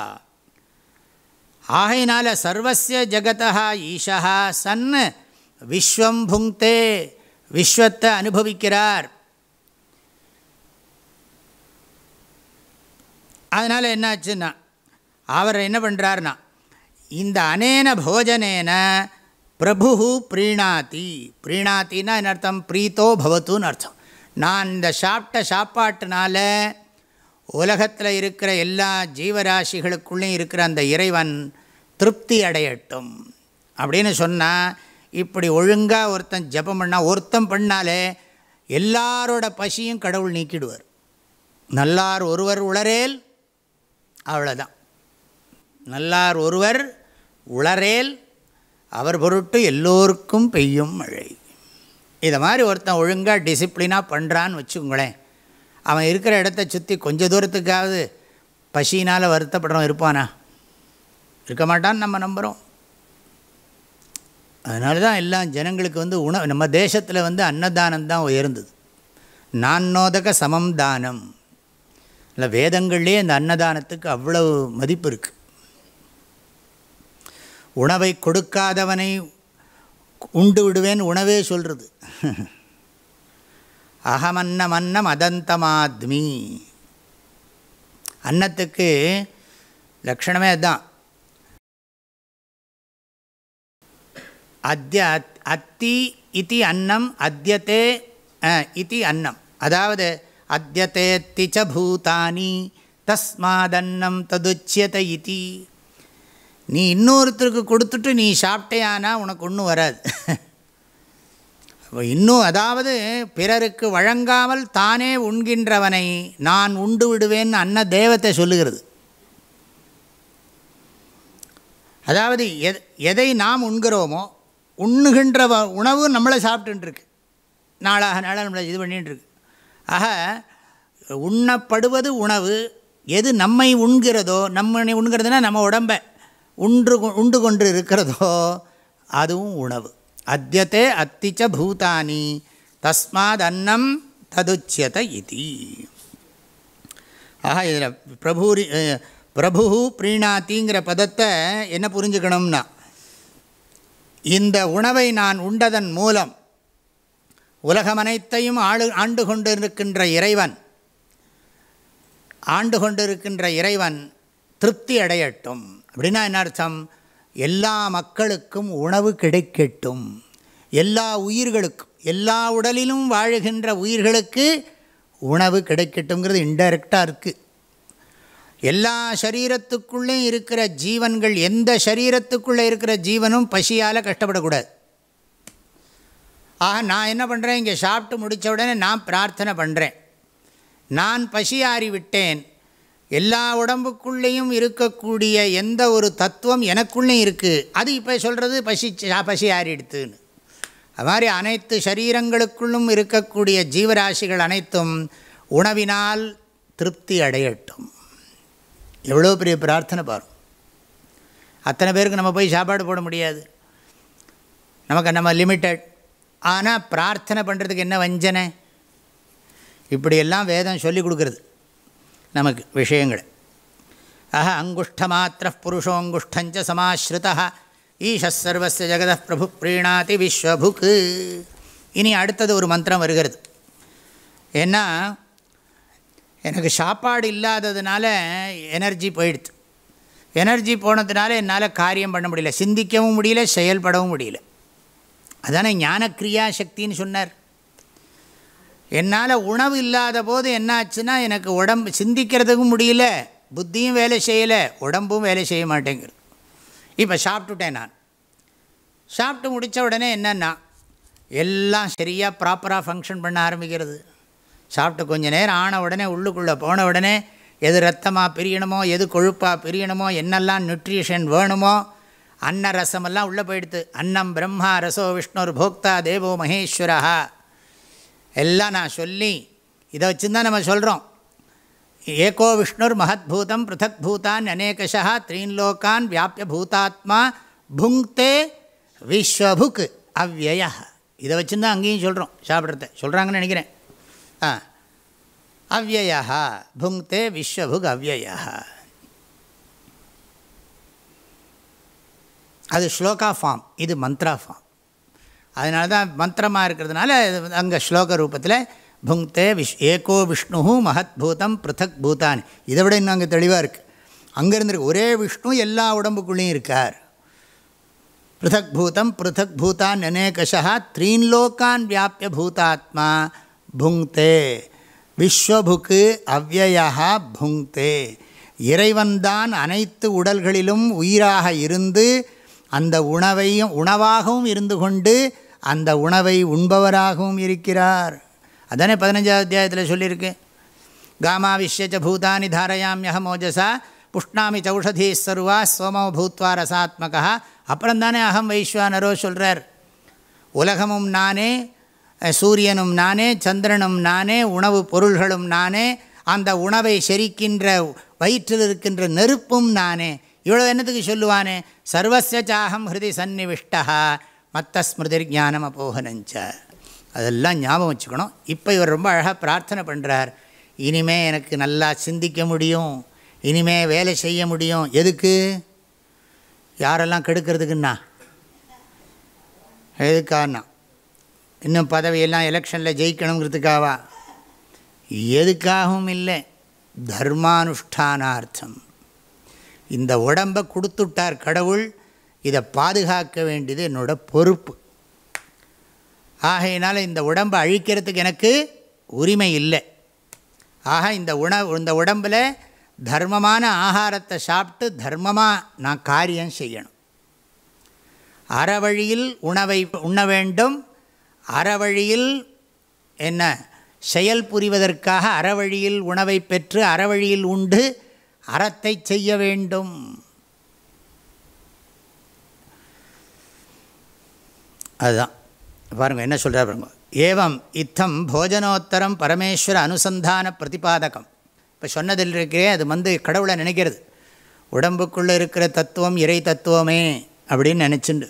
ஆகையினால சர்வஸ்ய ஜகதா ஈஷா சன் விஸ்வம் புங்க்தே, விஸ்வத்தை அனுபவிக்கிறார். அதனால் என்னாச்சுன்னா அவர் என்ன பண்ணுறாருனா இந்த அனேன போஜனேன பிரபு ப்ரீணாதி, ப்ரீணாத்தின்னா என்ன அர்த்தம், பிரீத்தோ பவத்துன்னு அர்த்தம். நான் இந்த சாப்பிட்ட சாப்பாட்டினால உலகத்தில் இருக்கிற எல்லா ஜீவராசிகளுக்குள்ளேயும் இருக்கிற அந்த இறைவன் திருப்தி அடையட்டும் அப்படின்னு சொன்னால், இப்படி ஒழுங்காக ஒருத்தன் ஜபம் பண்ணால், ஒருத்தன் பண்ணாலே எல்லாரோட பசியும் கடவுள் நீக்கிடுவார். நல்லார் ஒருவர் உளரேல், அவ்வளோதான். நல்லார் ஒருவர் உளரேல் அவர் பொருட்டு எல்லோருக்கும் பெய்யும் மழை. இதை மாதிரி ஒருத்தன் ஒழுங்காக டிசிப்ளினாக பண்ணுறான்னு வச்சுக்கோங்களேன், அவன் இருக்கிற இடத்த சுற்றி கொஞ்சம் தூரத்துக்காவது பசினால் வருத்தப்படுறோம் இருப்பானா? இருக்க மாட்டான்னு நம்ம நம்புகிறோம். அதனால தான் எல்லாம் ஜனங்களுக்கு வந்து உணவு, நம்ம தேசத்தில் வந்து அன்னதானம் தான் உயர்ந்தது. நான்னோதக சமம் தானம் இல்லை, வேதங்கள்லேயே இந்த அன்னதானத்துக்கு அவ்வளவு மதிப்பு இருக்குது. உணவை கொடுக்காதவனை உண்டு விடுவேன் உணவே சொல்கிறது. அகமன்னம் அன்னம் அதந்தமாத்மி. அன்னத்துக்கு லக்ஷணமே அதுதான். அத்ய அத்தி இதி அன்னம், அத்யத்தே இதி அன்னம். அதாவது அத்யத்தே திச்ச பூதானி தஸ்மாதன்னம் ததுச்சியத இதி. நீ இன்னொருத்தருக்கு கொடுத்துட்டு நீ சாப்பிட்டேயானா உனக்கு ஒன்றும் வராது. இன்னும் அதாவது பிறருக்கு வழங்காமல் தானே உண்கின்றவனை நான் உண்டு விடுவேன்னு அன்ன தேவத்தை சொல்லுகிறது. அதாவது எ எதை நாம் உண்கிறோமோ, உண்ணுகின்ற உணவு நம்மளை சாப்பிட்டுருக்கு, நாளாக நாளாக நம்மளை இது பண்ணிகிட்டுருக்கு. ஆக உண்ணப்படுவது உணவு. எது நம்மை உண்கிறதோ, நம்மை உண்கிறதுனா நம்ம உடம்பை உண்டு உண்டு கொண்டு இருக்கிறதோ அதுவும் உணவு. அத்யத்தே அத்திச்ச பூதானி தஸ்மாத் அன்னம் ததுச்சியத இதி. ஆக இதில் பிரபூரி பிரபு பிரீணாத்திங்கிற பதத்தை என்ன புரிஞ்சுக்கணும்னா, இந்த உணவை நான் உண்டதன் மூலம் உலகம் அனைத்தையும் ஆளு ஆண்டு கொண்டிருக்கின்ற இறைவன் ஆண்டு கொண்டிருக்கின்ற இறைவன் திருப்தி அடையட்டும். அப்படின்னா என்ன அர்த்தம்? எல்லா மக்களுக்கும் உணவு கிடைக்கட்டும், எல்லா உயிர்களுக்கும், எல்லா உடலிலும் வாழுகின்ற உயிர்களுக்கு உணவு கிடைக்கட்டும்ங்கிறது இன்டைரக்டாக இருக்குது. எல்லா சரீரத்துக்குள்ளே இருக்கிற ஜீவன்கள், எந்த சரீரத்துக்குள்ளே இருக்கிற ஜீவனும் பசியால் கஷ்டப்படக்கூடாது. ஆக நான் என்ன பண்ணுறேன், இங்கே சாப்பிட்டு முடித்த உடனே நான் பிரார்த்தனை பண்ணுறேன், நான் பசியாறி விட்டேன், எல்லா உடம்புக்குள்ளேயும் இருக்கக்கூடிய எந்த ஒரு தத்துவம் எனக்குள்ளேயும் இருக்குது, அது இப்போ சொல்கிறது பசி பசி ஆறிடுத்துன்னு. அது மாதிரி அனைத்து சரீரங்களுக்குள்ளும் இருக்கக்கூடிய ஜீவராசிகள் அனைத்தும் உணவினால் திருப்தி அடையட்டும். எவ்வளோ பெரிய பிரார்த்தனை பாரும். அத்தனை பேருக்கு நம்ம போய் சாப்பாடு போட முடியாது, நமக்கு நம்ம லிமிட்டட். ஆனால் பிரார்த்தனை பண்ணுறதுக்கு என்ன வஞ்சனை? இப்படியெல்லாம் வேதம் சொல்லி கொடுக்குறது நமக்கு விஷயங்கள். ஆஹ அங்குஷ்ட மாத்திர புருஷோங்குஷ்டஞ்ச சமாஸ்ருதா ஈஷ சர்வஸ்ய ஜெகத பிரபு பிரீணாதி விஸ்வபுக்கு. இனி அடுத்தது ஒரு மந்திரம் வருகிறது. ஏன்னா எனக்கு சாப்பாடு இல்லாததுனால எனர்ஜி போயிடுது. எனர்ஜி போனதுனால என்னால் காரியம் பண்ண முடியல, சிந்திக்கவும் முடியல, செயல்படவும் முடியல. அதானே ஞான கிரியா சக்தின்னு சொன்னார். என்னால் உணவு இல்லாத போது என்னாச்சுன்னா எனக்கு உடம்பு சிந்திக்கிறதுக்கும் முடியல, புத்தியும் வேலை செய்யலை, உடம்பும் வேலை செய்ய மாட்டேங்கிறது. இப்போ சாப்பிட்டுட்டேன். நான் சாப்பிட்டு முடித்த உடனே என்னென்னா எல்லாம் சரியாக ப்ராப்பராக ஃபங்க்ஷன் பண்ண ஆரம்பிக்கிறது. சாப்பிட்டு கொஞ்சம் நேரம் ஆன உடனே உள்ளுக்குள்ளே போன உடனே எது ரத்தமாக பிரியணுமோ, எது கொழுப்பாக பிரியணுமோ, என்னெல்லாம் நியூட்ரிஷன் வேணுமோ, அன்ன ரசமெல்லாம் உள்ளே போயிடுது. அன்னம் பிரம்மா ரசோ விஷ்ணுர் போக்தா தேவோ மகேஸ்வரா எல்லாம் நான் சொல்லி இதை வச்சுருந்தான் நம்ம சொல்கிறோம். ஏகோ விஷ்ணுர் மகத்பூதம் பிருத்தக் பூதான் அநேகஷா த்ரீன்லோகான் வியாபிய பூதாத்மா புங்க்தே விஸ்வபுக் அவ்யய. இதை வச்சுருந்தான் அங்கேயும் சொல்கிறோம், சாப்பிட்றத சொல்கிறாங்கன்னு நினைக்கிறேன். ஆ அவ்யய புங்க்தே விஸ்வபுக் அவ்யய. அது ஸ்லோகா ஃபார்ம், இது மந்த்ரா ஃபார்ம். அதனால தான் மந்திரமாக இருக்கிறதுனால அங்கே ஸ்லோக ரூபத்தில் புங்க்தே விஷ் ஏகோ விஷ்ணு மகத்பூதம் பிருத்தக் பூதானி. இதை விட இன்னும் அங்கே தெளிவாக இருக்குது. அங்கே இருந்திருக்கு ஒரே விஷ்ணு எல்லா உடம்புக்குள்ளேயும் இருக்கார். பிருத்தக் பூதம் பிருத்தக் பூதான் அநேகஷா த்ரீன்லோகான் வியாபிய பூதாத்மா புங்க்தே விஸ்வபுக்கு அவ்யயா புங்க்தே. இறைவன்தான் அனைத்து உடல்களிலும் உயிராக இருந்து அந்த உணவையும் உணவாகவும் இருந்து கொண்டு அந்த உணவை உண்பவராகவும் இருக்கிறார். அதானே பதினஞ்சாவது அத்தியாயத்தில் சொல்லியிருக்கு. காமாவிஷ்யச்ச பூதானி தாரயாம்யஹ மோஜசா புஷ்ணாமி சௌஷதீ சர்வா சோமோ பூத்வா ரசாத்மகா. அப்புறம் தானே அகம் வைஸ்வானரோ சொல்கிறார். உலகமும் நானே, சூரியனும் நானே, சந்திரனும் நானே, உணவு பொருள்களும் நானே, அந்த உணவை செரிக்கின்ற வயிற்றில் இருக்கின்ற நெருப்பும் நானே. இவ்வளோ என்னத்துக்கு சொல்லுவானே? சர்வஸ்ய சாகம் ஹிருதி சந்நிவிஷ்டா மத்த ஸ்மிருதிர் ஞானம் அபோகனஞ்ச. அதெல்லாம் ஞாபகம் வச்சுக்கணும். இப்போ இவர் ரொம்ப அழகாக பிரார்த்தனை பண்ணுறார். இனிமே எனக்கு நல்லா சிந்திக்க முடியும், இனிமே வேலை செய்ய முடியும். எதுக்கு? யாரெல்லாம் கெடுக்கிறதுக்குன்னா எதுக்கான்னா இன்னும் பதவியெல்லாம் எலெக்ஷனில் ஜெயிக்கணுங்கிறதுக்காவா? எதுக்காகவும் இல்லை, தர்மானுஷ்டானார்த்தம். இந்த உடம்பை கொடுத்துட்டார் கடவுள், இதை பாதுகாக்க வேண்டியது என்னோட பொறுப்பு. ஆகையினால் இந்த உடம்பை அழிக்கிறதுக்கு எனக்கு உரிமை இல்லை. ஆக இந்த உணவு இந்த உடம்பில் தர்மமான ஆகாரத்தை சாப்பிட்டு தர்மமாக நான் காரியம் செய்யணும். அறவழியில் உணவை உண்ண வேண்டும். அறவழியில் என்ன செயல் புரிவதற்காக அறவழியில் உணவை பெற்று அறவழியில் உண்டு அறத்தை செய்ய வேண்டும். அதுதான் பாருங்கள் என்ன சொல்கிறார் பாருங்க. ஏவம் இத்தம் போஜனோத்தரம் பரமேஸ்வர அனுசந்தான பிரதிபாதகம். இப்போ சொன்னதில் இருக்கிறே அது வந்து கடவுளை நினைக்கிறது. உடம்புக்குள்ளே இருக்கிற தத்துவம் இறை தத்துவமே அப்படின்னு நினச்சிண்டு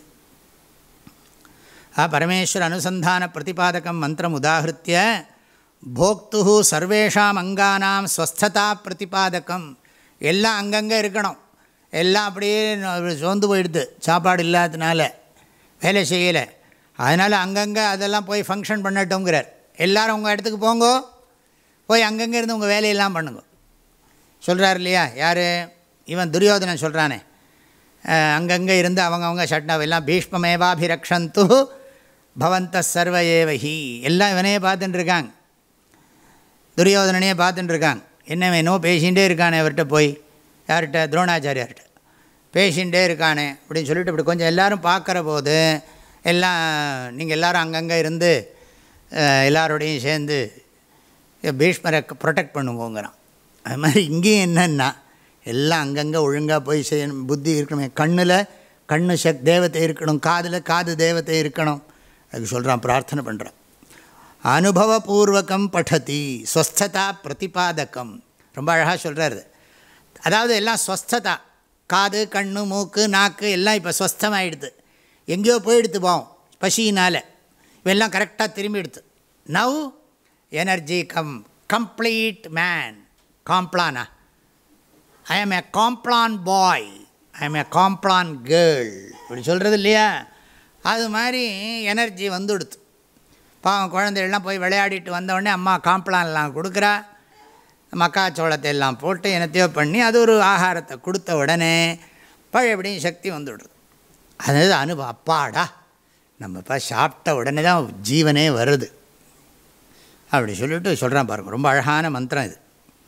ஆ பரமேஸ்வர அனுசந்தான பிரதிபாதகம் மந்திரம் உதாகிருத்திய போக்து சர்வேஷாம் அங்கானாம் ஸ்வஸ்ததா பிரதிபாதகம். எல்லாம் அங்கங்கே இருக்கணும். எல்லாம் அப்படியே சோர்ந்து போயிடுது சாப்பாடு இல்லாததுனால, வேலை செய்யலை. அதனால் அங்கங்கே அதெல்லாம் போய் ஃபங்க்ஷன் பண்ணட்டோங்கிறார். எல்லோரும் உங்கள் இடத்துக்கு போங்கோ, போய் அங்கங்கே இருந்து உங்கள் வேலையெல்லாம் பண்ணுங்க சொல்கிறார் இல்லையா? யார்? இவன் துரியோதனன் சொல்கிறானே, அங்கங்கே இருந்து அவங்கவுங்க சட்னாவெல்லாம் பீஷ்மமேவாபிரக்ஷந்து பவந்த சர்வ ஏவஹி. எல்லாம் இவனையே பார்த்துட்டுருக்காங்க, துரியோதனனையே பார்த்துட்டுருக்காங்க. என்ன வேணும் பேசிகிட்டே இருக்கானே அவர்கிட்ட போய், யார்கிட்ட? துரோணாச்சாரியார்கிட்ட பேசிகிட்டே இருக்கானே அப்படின்னு சொல்லிட்டு இப்படி கொஞ்சம் எல்லோரும் பார்க்குற போது எல்லாம் நீங்கள் எல்லோரும் அங்கங்கே இருந்து எல்லாரோடையும் சேர்ந்து பீஷ்மரை ப்ரொடெக்ட் பண்ணுவோங்கிறான். அது மாதிரி இங்கேயும் என்னென்னா எல்லாம் அங்கங்கே ஒழுங்காக போய் செய்யணும். புத்தி இருக்கணும், கண்ணில் கண்ணு சக் தேவத்தை இருக்கணும், காதில் காது தேவத்தை இருக்கணும். அதுக்கு சொல்கிறான், பிரார்த்தனை பண்ணுறான். அனுபவபூர்வகம் படதி ஸ்வஸ்ததா பிரதிபாதகம். ரொம்ப அழகாக சொல்கிறாரு. அதாவது எல்லாம் ஸ்வஸ்ததா, காது கண்ணு மூக்கு நாக்கு எல்லாம் இப்போ ஸ்வஸ்தமாகிடுது. எங்கேயோ போயிடுத்து போவோம் பசியினால், இவெல்லாம் கரெக்டாக திரும்பி எடுத்து. Now energy come complete man. காம்ப்ளானா? I am a Complan boy, I am a Complan girl இப்படி சொல்கிறது இல்லையா? அது மாதிரி எனர்ஜி வந்து கொடுத்து. பாவம் குழந்தைகள்லாம் போய் விளையாடிட்டு வந்தவுடனே அம்மா காம்ப்ளான்லாம் கொடுக்குறா, மக்காச்சோளத்தை எல்லாம் போட்டு என்னத்தையோ பண்ணி அது ஒரு ஆகாரத்தை கொடுத்த உடனே பழையபடியும் சக்தி வந்துவிடுறது. அதாவது அனுபவம். அப்பாடா நம்மப்பா சாப்பிட்ட உடனே தான் ஜீவனே வருது அப்படி சொல்லிட்டு சொல்கிறான் பாருங்கள். ரொம்ப அழகான மந்திரம் இது.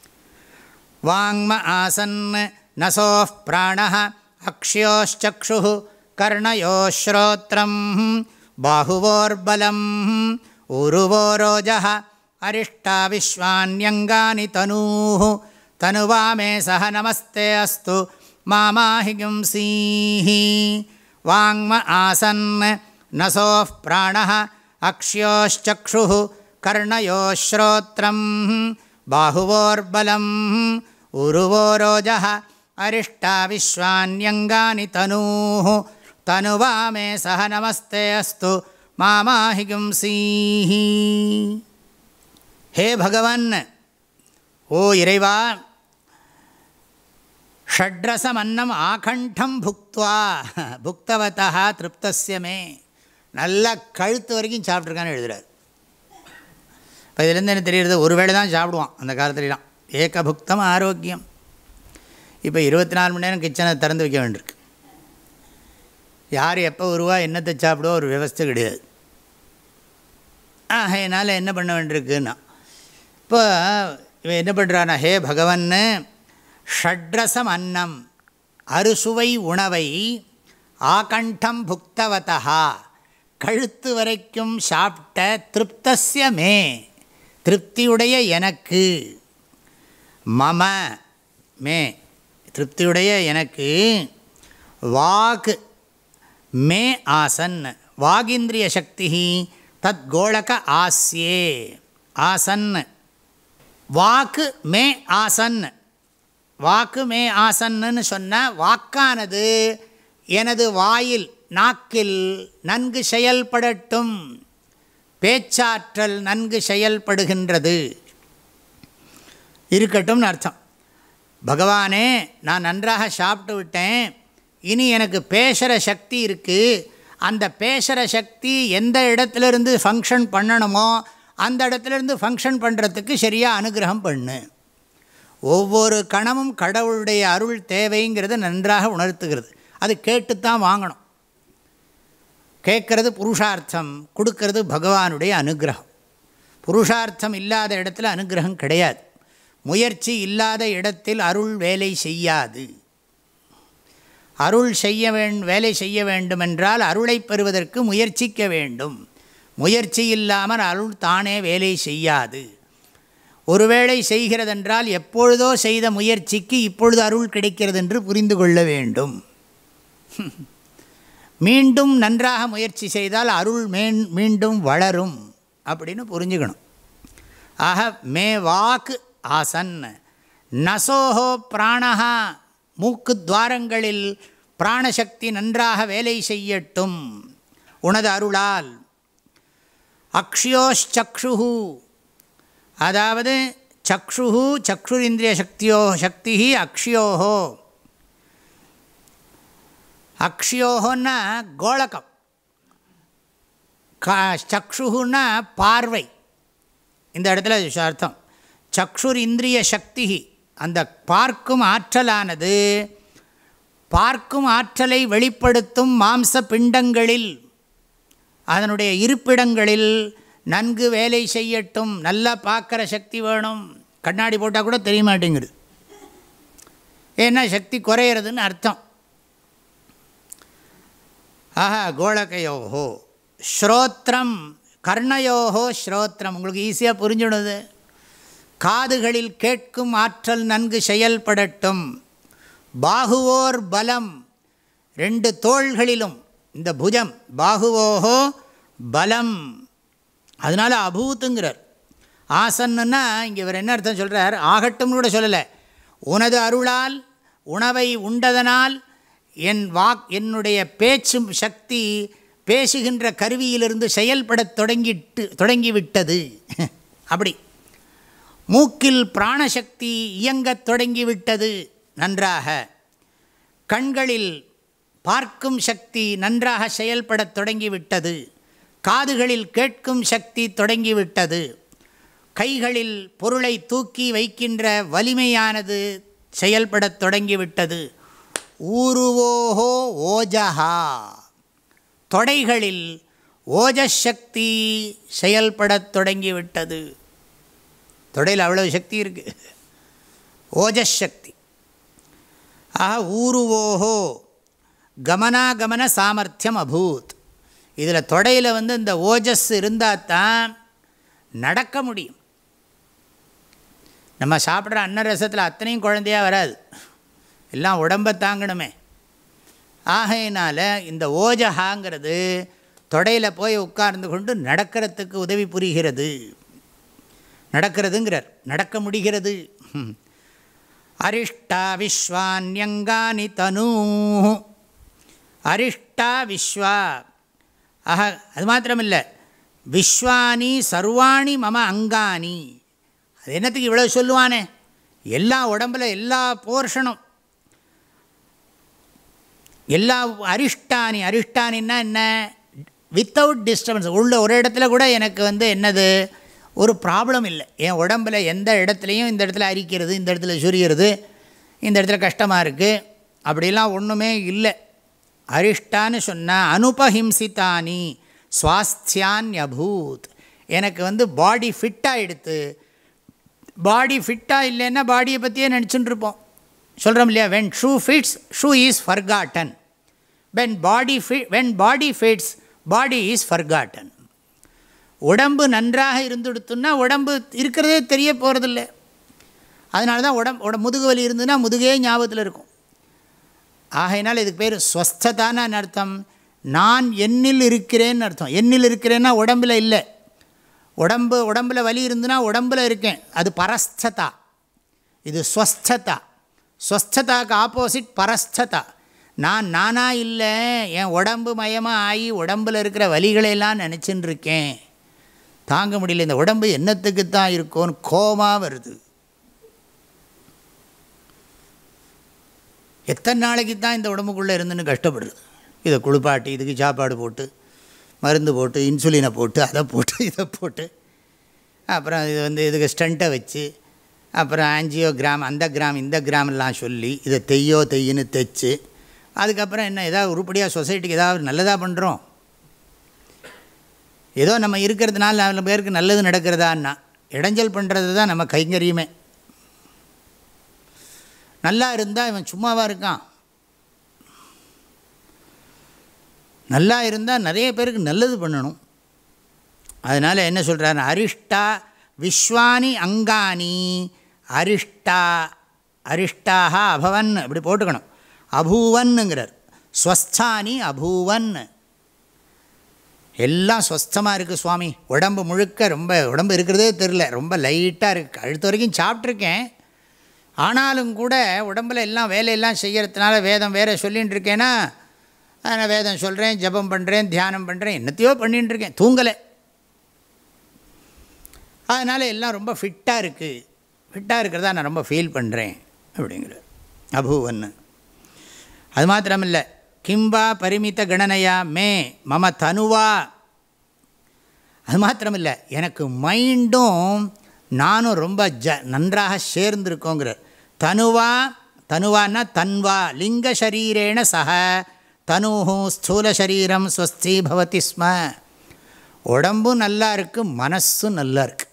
வாங்ம ஆசன் நசோஃப் பிராணஹ அக்ஷ்யோச்சக்ஷு கர்ணயோः ஸ்ரோத்ரம் பாஹுவோர்பலம் உருவோரோஜः அரிஷ்டா விஸ்வான்யங்கானி தனூः தனுவாமே சஹ நமஸ்தே அஸ்து மாமாஹிகும்சீஹி. வாங்ம ஆசன் நசோஃப் பிராணஹ அக்ஷ்யோச்சக்ஷு கர்ணயோः ஸ்ரோத்ரம் பாஹுவோர்பலம் உருவோரோஜः அரிஷ்டா விஸ்வான்யங்கானி தனூः தனுவாமே சஹ நமஸ்தே அஸ்து மாமாஹிகும்சீஹி. ஹே பகவன், ஓ இறைவா, ஷட்ரசம் அன்னம் ஆகண்டம் புக்த்வா புக்தவதா திருப்தஸ்யமே. நல்லா கழுத்து வரைக்கும் சாப்பிட்ருக்கான்னு எழுதுறாரு. இப்போ இதுலேருந்து என்ன தெரியுறது? ஒரு வேளை தான் சாப்பிடுவான் அந்த காலத்துலாம். ஏகபுக்தம் ஆரோக்கியம். இப்போ இருபத்தி நாலு மணி நேரம் கிச்சனை திறந்து வைக்க வேண்டியிருக்கு. யார் எப்போ வருவா என்னத்தை சாப்பிடுவா ஒரு விவஸ்தை கிடையாது. ஆகையினால் என்ன பண்ண வேண்டியிருக்குன்னா, இப்போ இவன் என்ன பண்ணுறான்னா, ஹே பகவன், ஷட்ரசம் அன்னம் அறுசுவை உணவை ஆகண்டம் புக்தவதா கழுத்து வரைக்கும் சாப்பிட்ட திருப்தஸ்ய மே திருப்தியுடைய எனக்கு, மம மே திருப்தியுடைய எனக்கு, வாக் மே ஆசன், வாகிந்திரிய சக்தி தத் கோளக ஆஸ்யே, ஆசன் வாக்கு மே ஆசன், வாக்கு மே ஆசன்னு சொன்னால் வாக்கானது எனது வாயில் நாக்கில் நன்கு செயல்படட்டும், பேச்சாற்றல் நன்கு செயல்படுகின்றது இருக்கட்டும்னு அர்த்தம். பகவானே, நான் நன்றாக சாப்பிட்டு விட்டேன், இனி எனக்கு பேசுகிற சக்தி இருக்குது, அந்த பேசுகிற சக்தி எந்த இடத்துலேருந்து ஃபங்க்ஷன் பண்ணணுமோ அந்த இடத்துலேருந்து ஃபங்க்ஷன் பண்ணுறதுக்கு சரியாக அனுகிரகம் பண்ணு. ஒவ்வொரு கணமும் கடவுளுடைய அருள் தேவைங்கிறது நன்றாக உணர்த்துகிறது. அது கேட்டுத்தான் வாங்கணும். கேட்கறது புருஷார்த்தம், கொடுக்கறது பகவானுடைய அனுகிரகம். புருஷார்த்தம் இல்லாத இடத்துல அனுகிரகம் கிடையாது. முயற்சி இல்லாத இடத்தில் அருள் வேலை செய்யாது. அருள் செய்ய வேண்டும், வேலை செய்ய வேண்டுமென்றால் அருளை பெறுவதற்கு முயற்சிக்க வேண்டும். முயற்சி இல்லாமல் அருள் தானே வேலை செய்யாது. ஒருவேளை செய்கிறதென்றால் எப்பொழுதோ செய்த முயற்சிக்கு இப்பொழுது அருள் கிடைக்கிறது என்று புரிந்து கொள்ள வேண்டும். மீண்டும் நன்றாக முயற்சி செய்தால் அருள் மேன் மீண்டும் வளரும் அப்படின்னு புரிஞ்சுக்கணும். ஆக மே வாக்கு ஆசன், நசோஹோ பிராணஹா, மூக்கு துவாரங்களில் பிராணசக்தி நன்றாக வேலை செய்யட்டும் உனது அருளால். அக்ஷயோச்சக்ஷு, அதாவது சக்ஷு சக்ஷுரிந்திரிய சக்தியோ சக்தி அக்ஷயோஹோ, அக்ஷயோன்னா கோளகம், சக்ஷுன்னா பார்வை. இந்த இடத்துல அர்த்தம் சக்ஷுர் இந்திரிய சக்தி, அந்த பார்க்கும் ஆற்றலானது பார்க்கும் ஆற்றலை வெளிப்படுத்தும் மாம்ச பிண்டங்களில், அதனுடைய இருப்பிடங்களில் நன்கு வேலை செய்யட்டும். நல்லா பார்க்குற சக்தி வேணும். கண்ணாடி போட்டால் கூட தெரிய மாட்டேங்குது, ஏன்னா சக்தி குறையிறதுன்னு அர்த்தம். ஆஹா கோளகையோஹோ ஸ்ரோத்ரம், கர்ணயோஹோ ஸ்ரோத்ரம், உங்களுக்கு ஈஸியாக புரிஞ்சுடுது. காதுகளில் கேட்கும் ஆற்றல் நன்கு செயல்படட்டும். பாகுவோர் பலம், ரெண்டு தோள்களிலும் இந்த புஜம், பாகுவோஹோ பலம், அதனால் அபூத்துங்கிறார். ஆசன்னுன்னா இங்கே இவர் என்ன அர்த்தம் சொல்கிறார், ஆகட்டும்னு கூட சொல்லலை. உனது அருளால், உணவை உண்டதனால் என் வாக் என்னுடைய பேச்சு சக்தி பேசுகின்ற கருவியிலிருந்து செயல்படத் தொடங்கிட்டு தொடங்கிவிட்டது. அப்படி மூக்கில் பிராணசக்தி இயங்கத் தொடங்கிவிட்டது நன்றாக. கண்களில் பார்க்கும் சக்தி நன்றாக செயல்படத் தொடங்கிவிட்டது. காதுகளில் கேட்கும் சக்தி தொடங்கிவிட்டது. கைகளில் பொருளை தூக்கி வைக்கின்ற வலிமையானது செயல்படத் தொடங்கிவிட்டது. ஊருவோஹோ ஓஜஹா, தொடைகளில் ஓஜசக்தி செயல்படத் தொடங்கிவிட்டது. தொடையில் அவ்வளவு சக்தி இருக்குது, ஓஜசக்தி. ஆஹா ஊருவோஹோ கமனாகமன சாமர்த்தியம் அபூத். இதில் தொடையில் வந்து இந்த ஓஜஸ் இருந்தால் தான் நடக்க முடியும். நம்ம சாப்பிட்ற அன்னரசத்தில் அத்தனையும் குழந்தையாக வராது, எல்லாம் உடம்பை தாங்கணுமே. ஆகையினால் இந்த ஓஜஹாங்கிறது தொடையில் போய் உட்கார்ந்து கொண்டு நடக்கிறதுக்கு உதவி புரிகிறது. நடக்கிறதுங்கிறார், நடக்க முடிகிறது. அரிஷ்டா விஸ்வான்யங்கானி தனூ, அரிஷ்டா விஸ்வா, ஆஹ அது மாத்திரமில்லை, விஸ்வானி சர்வாணி மம அங்கானி. அது என்னத்துக்கு இவ்வளோ சொல்லுவானே, எல்லா உடம்பில் எல்லா போர்ஷனும், எல்லா அரிஷ்டானி, அரிஷ்டானின்னா என்ன, வித்தவுட் டிஸ்டர்பன்ஸ், உள்ள ஒரு இடத்துல கூட எனக்கு வந்து என்னது ஒரு ப்ராப்ளம் இல்லை. என் உடம்பில் எந்த இடத்துலையும் இந்த இடத்துல அரிக்கிறது, இந்த இடத்துல சுரிகிறது, இந்த இடத்துல கஷ்டமாக இருக்குது, அப்படிலாம் ஒன்றுமே இல்லை. அரிஷ்டான்னு சொன்னால் அனுபஹிம்சித்தானி ஸ்வாஸ்தியான்யபூத், எனக்கு வந்து பாடி ஃபிட்டாக எடுத்து, பாடி ஃபிட்டாக இல்லைன்னா பாடியை பற்றியே நினச்சிட்டு இருப்போம். சொல்கிறோம் இல்லையா, when shoe fits shoe is forgotten, when body fit when body fits body is forgotten. உடம்பு நன்றாக இருந்துடுத்துன்னா உடம்பு இருக்கிறதே தெரிய போகிறதில்ல. அதனால தான் உடம்பு உட முதுகு வலி இருந்ததுன்னா முதுகே ஞாபகத்தில் இருக்கும். ஆகையினால் இதுக்கு பேர் ஸ்வஸ்ததான்னு அர்த்தம். நான் என்னில் இருக்கிறேன்னு அர்த்தம். என்னில் இருக்கிறேன்னா உடம்பில் இல்லை. உடம்பு உடம்பில் வலி இருந்துன்னா உடம்பில் இருக்கேன், அது பரஸ்ததா. இது ஸ்வஸ்ததா. ஸ்வஸ்ததாக்கு ஆப்போசிட் பரஸ்ததா. நான் நானாக இல்லை, என் உடம்பு மயமாக ஆகி உடம்பில் இருக்கிற வலிகளையெல்லாம் நினச்சின்னு இருக்கேன், தாங்க முடியல, இந்த உடம்பு என்னத்துக்கு தான் இருக்கோன்னு கோபமாக வருது. எத்தனை நாளைக்கு தான் இந்த உடம்புக்குள்ளே இருந்துன்னு கஷ்டப்படுறது. இதை குளிப்பாட்டி இதுக்கு சாப்பாடு போட்டு மருந்து போட்டு இன்சுலினை போட்டு அதை போட்டு இதை போட்டு அப்புறம் இது வந்து இதுக்கு ஸ்டண்ட்டை வச்சு அப்புறம் ஆன்ஜியோ கிராம் அந்த கிராம் இந்த கிராமெல்லாம் சொல்லி இதை தெய்யோ தெய்யின்னு தைச்சு அதுக்கப்புறம் என்ன ஏதாவது உருப்படியாக சொசைட்டிக்கு ஏதாவது நல்லதாக பண்ணுறோம்? ஏதோ நம்ம இருக்கிறதுனால நாலு பேருக்கு நல்லது நடக்கிறதான்னா இடைஞ்சல் பண்ணுறது தான் நம்ம கைங்கரியமே. நல்லா இருந்தால் இவன் சும்மாவாக இருக்கான். நல்லா இருந்தால் நிறைய பேருக்கு நல்லது பண்ணணும். அதனால் என்ன சொல்கிறார்? அரிஷ்டா விஸ்வானி அங்கானி அரிஷ்டா அரிஷ்டாக அபவன் அப்படி போட்டுக்கணும். அபூவன்னுங்கிறார். ஸ்வஸ்தானி அபூவன். எல்லாம் ஸ்வஸ்தமாக இருக்குது சுவாமி. உடம்பு முழுக்க ரொம்ப உடம்பு இருக்கிறதே தெரில, ரொம்ப லைட்டாக இருக்குது. கழுத்து வரைக்கும் சாப்பிட்ருக்கேன், ஆனாலும் கூட உடம்பில் எல்லாம் வேலையெல்லாம் செய்கிறதுனால வேதம் வேறு சொல்லிகிட்டு இருக்கேன்னா நான் வேதம் சொல்கிறேன், ஜபம் பண்ணுறேன், தியானம் பண்ணுறேன், என்னத்தையோ பண்ணிகிட்டு இருக்கேன், தூங்கலை. அதனால் எல்லாம் ரொம்ப ஃபிட்டாக இருக்குது, ஃபிட்டாக இருக்கிறதா நான் ரொம்ப ஃபீல் பண்ணுறேன் அப்படிங்கிற அபூவன்னு. அது மாத்திரமில்லை, கிம்பா பரிமித கணனையா மே மம தனுவா. அது மாத்திரமில்லை, எனக்கு மைண்டும் நானும் ரொம்ப ஜ நன்றாக சேர்ந்துருக்கோங்கிறார். தனுவா தனுவான்னா தன்வா லிங்க சரீரேண சக தனுஹு ஸ்தூல சரீரம் ஸ்வஸ்தி பவதி ஸ்ம. உடம்பும் நல்லா இருக்குது, மனசும் நல்லா இருக்குது.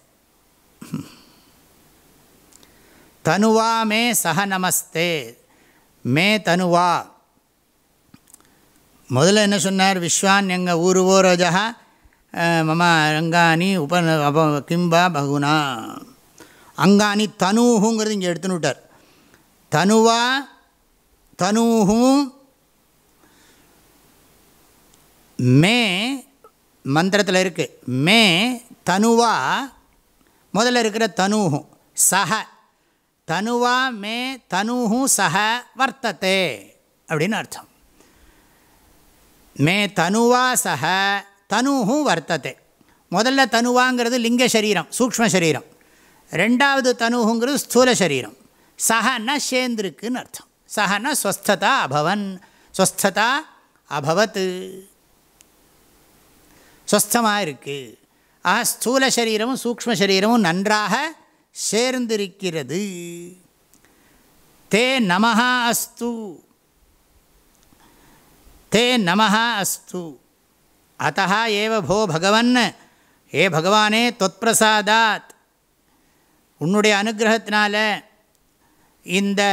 தனுவா மே சக நமஸ்தே மே தனுவா. முதல்ல என்ன சொன்னார்? விஸ்வான் எங்கள் ஊருவோ ரோஜா மம அங்கானி உப அப கிம்பா பகுனா. அங்கானி தனுஹுங்கிறது இங்கே எடுத்துன்னு விட்டார். தனுவா தனுஹும் மே மந்திரத்தில் இருக்குது. மே தனுவா முதல்ல இருக்கிற தனுஹும் சஹ தனுவா மே தனுஹும் சஹ வர்த்ததே அப்படின்னு அர்த்தம். மே தனுவா சஹ தனுஹு வர்த்ததே. முதல்ல தனுவாங்கிறது லிங்க சரீரம், சூக்ஷ்ம சரீரம். ரெண்டாவது தனுஹுங்கிறது ஸ்தூல சரீரம். சஹன்னா சேர்ந்திருக்குன்னு அர்த்தம். சஹன்னா ஸ்வஸ்ததா அபவன், ஸ்வஸ்ததா அபவத், ஸ்வஸ்தமாக இருக்குது. ஆக ஸ்தூல சரீரமும் சூக்ஷ்ம சரீரமும் நன்றாக சேர்ந்திருக்கிறது. தே நமஹ அஸ்து தே நமஹ அஸ்து. அத்தஹ ஏவ போ பகவன், ஏ பகவானே தொத்பிரசாதாத், உன்னுடைய அனுகிரகத்தினால இந்த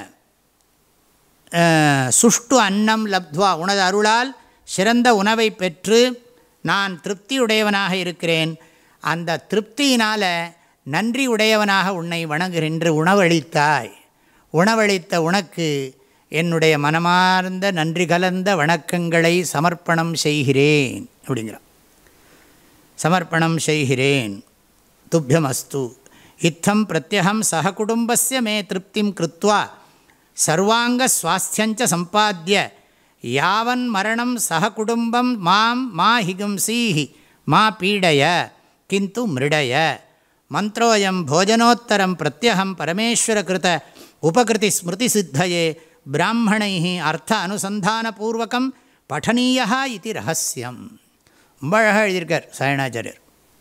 சுஷ்டு அன்னம் லப்த்வா, உனது அருளால் சிறந்த உணவை பெற்று நான் திருப்தியுடையவனாக இருக்கிறேன். அந்த திருப்தியினால் நன்றி உடையவனாக உன்னை வணங்குகின்ற உணவளித்தாய். உணவளித்த உனக்கு என்னுடைய மனமார்ந்த நன்றி கலந்த வணக்கங்களை சமர்ப்பணம் செய்கிறேன் அப்படிங்கிறான். சமர்ப்பணம் செய்கிறேன். துப்பியமஸ்து இத்தம் பிரத்யகம் சக குடும்பஸ்ய மே திருப்திம் கிருத்வா சர்வாங்க ஸ்வாஸ்தியஞ்ச சம்பாத்திய யாவன் மரணம் சக குடும்பம் மாம் மா ஹிகும்சீஹி மா பீடய கிந்து மிருடய. மந்த்ரோயம் போஜனோத்தரம் பிரத்யகம் பரமேஸ்வர கிருத உபகிருதி ஸ்மிருதி சித்தயே பிராமணை அர்த்த அனுசந்தானபூர்வகம் படனீயா இது ரகசியம். ரொம்ப அழகாக எழுதியிருக்கார் சாயணாச்சாரியர்.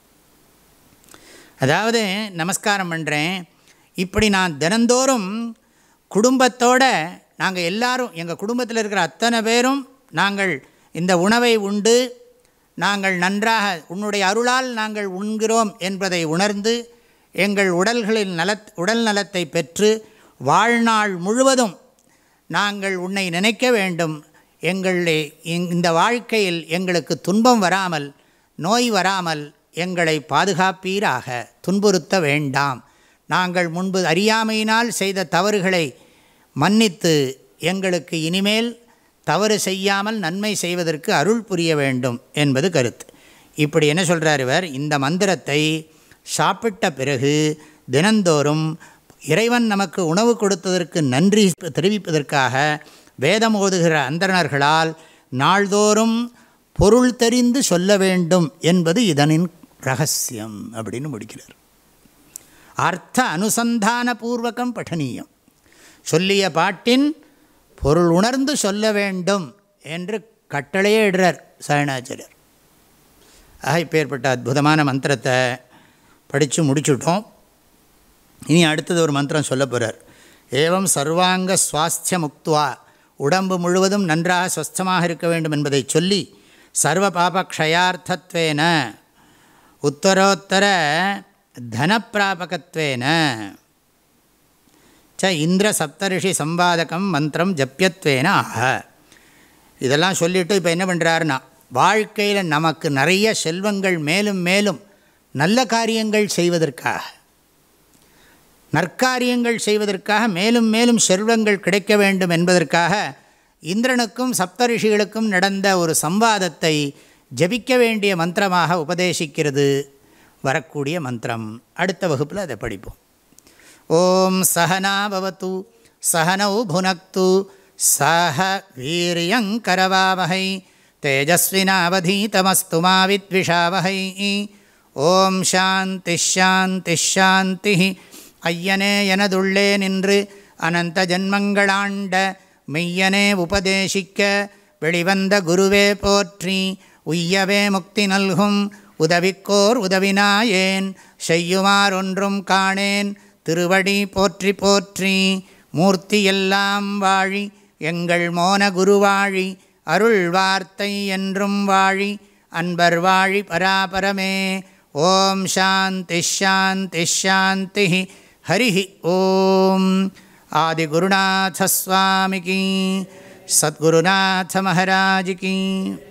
அதாவது நமஸ்காரம் பண்ணுறேன், இப்படி நான் தினந்தோறும் குடும்பத்தோடு நாங்கள் எல்லாரும் எங்கள் குடும்பத்தில் இருக்கிற அத்தனை பேரும் நாங்கள் இந்த உணவை உண்டு நாங்கள் நன்றாக உன்னுடைய அருளால் நாங்கள் உண்கிறோம் என்பதை உணர்ந்து எங்கள் உடல்களில் நல உடல் நலத்தை பெற்று வாழ்நாள் முழுவதும் நாங்கள் உன்னை நினைக்க வேண்டும். எங்களை இந்த வாழ்க்கையில் எங்களுக்கு துன்பம் வராமல், நோய் வராமல், எங்களை பாதுகாப்பீராக, துன்புறுத்த வேண்டாம், நாங்கள் முன்பு அறியாமையினால் செய்த தவறுகளை மன்னித்து எங்களுக்கு இனிமேல் தவறு செய்யாமல் நன்மை செய்வதற்கு அருள் புரிய வேண்டும் என்பது கருத்து. இப்படி என்ன சொல்கிறார் இவர், இந்த மந்திரத்தை சாப்பிட்ட பிறகு தினந்தோறும் இறைவன் நமக்கு உணவு கொடுத்ததற்கு நன்றி தெரிவிப்பதற்காக வேதம் ஓதுகிற அந்தணர்களால் நாள்தோறும் பொருள் தெரிந்து சொல்ல வேண்டும் என்பது இதனின் ரகசியம் அப்படின்னு முடிக்கிறார். அர்த்த அனுசந்தான பூர்வகம் பఠனீயம், சொல்லிய பாட்டின் பொருள் உணர்ந்து சொல்ல வேண்டும் என்று கட்டளையே இடுறார் சாயணாச்சாரியர். ஆக இப்பேற்பட்ட அற்புதமான மந்திரத்தை படித்து முடிச்சுட்டோம். இனி அடுத்தது ஒரு மந்திரம் சொல்ல போகிறார். ஏவம் சர்வாங்க சுவாஸ்திய முக்துவா, உடம்பு முழுவதும் நன்றாக ஸ்வஸ்தமாக இருக்க வேண்டும் என்பதை சொல்லி, சர்வ பாபக்ஷயார்த்தத்வேன உத்தரோத்தர தனப்பிராபகத்வேன ச இந்திர சப்தரிஷி சம்பாதகம் மந்திரம் ஜப்யத்வேன ஆக. இதெல்லாம் சொல்லிவிட்டு இப்போ என்ன பண்ணுறாருன்னா, வாழ்க்கையில் நமக்கு நிறைய செல்வங்கள் மேலும் மேலும் நல்ல காரியங்கள் செய்வதற்காக, நற்காரியங்கள் செய்வதற்காக, மேலும் மேலும் செல்வங்கள் கிடைக்க வேண்டும் என்பதற்காக இந்திரனுக்கும் சப்தரிஷிகளுக்கும் நடந்த ஒரு சம்வாதத்தை ஜபிக்க வேண்டிய மந்திரமாக உபதேசிக்கிறது வரக்கூடிய மந்திரம். அடுத்த வகுப்பில் அதை படிப்போம். ஓம் சஹனா பவது சஹனௌ புனக்து சஹ வீரியங்கரவாவஹை தேஜஸ்வினாவதீதமஸ்து மா வித்விஷாவஹை. ஓம் சாந்தி ஷாந்தி ஷாந்தி. ஐயனே எனதுள்ளே நின்று அனந்த ஜன்மங்களாண்ட மெய்யனே உபதேசிக்க வெளிவந்த குருவே போற்றி. உய்யவே முக்தி நல்கும் உதவிக்கோர் உதவினாயேன், செய்யுமார் ஒன்றும் காணேன் திருவடி போற்றி போற்றி. மூர்த்தி எல்லாம் வாழி எங்கள் மோன குருவாழி, அருள் வார்த்தை என்றும் வாழி அன்பர் வாழி பராபரமே. ஓம் சாந்தி ஷாந்தி ஷாந்தி. ஹரி ஓம். ஆதிகுருநாத ஸ்வாமிகி, சத்குருநாத மகாராஜ் கி.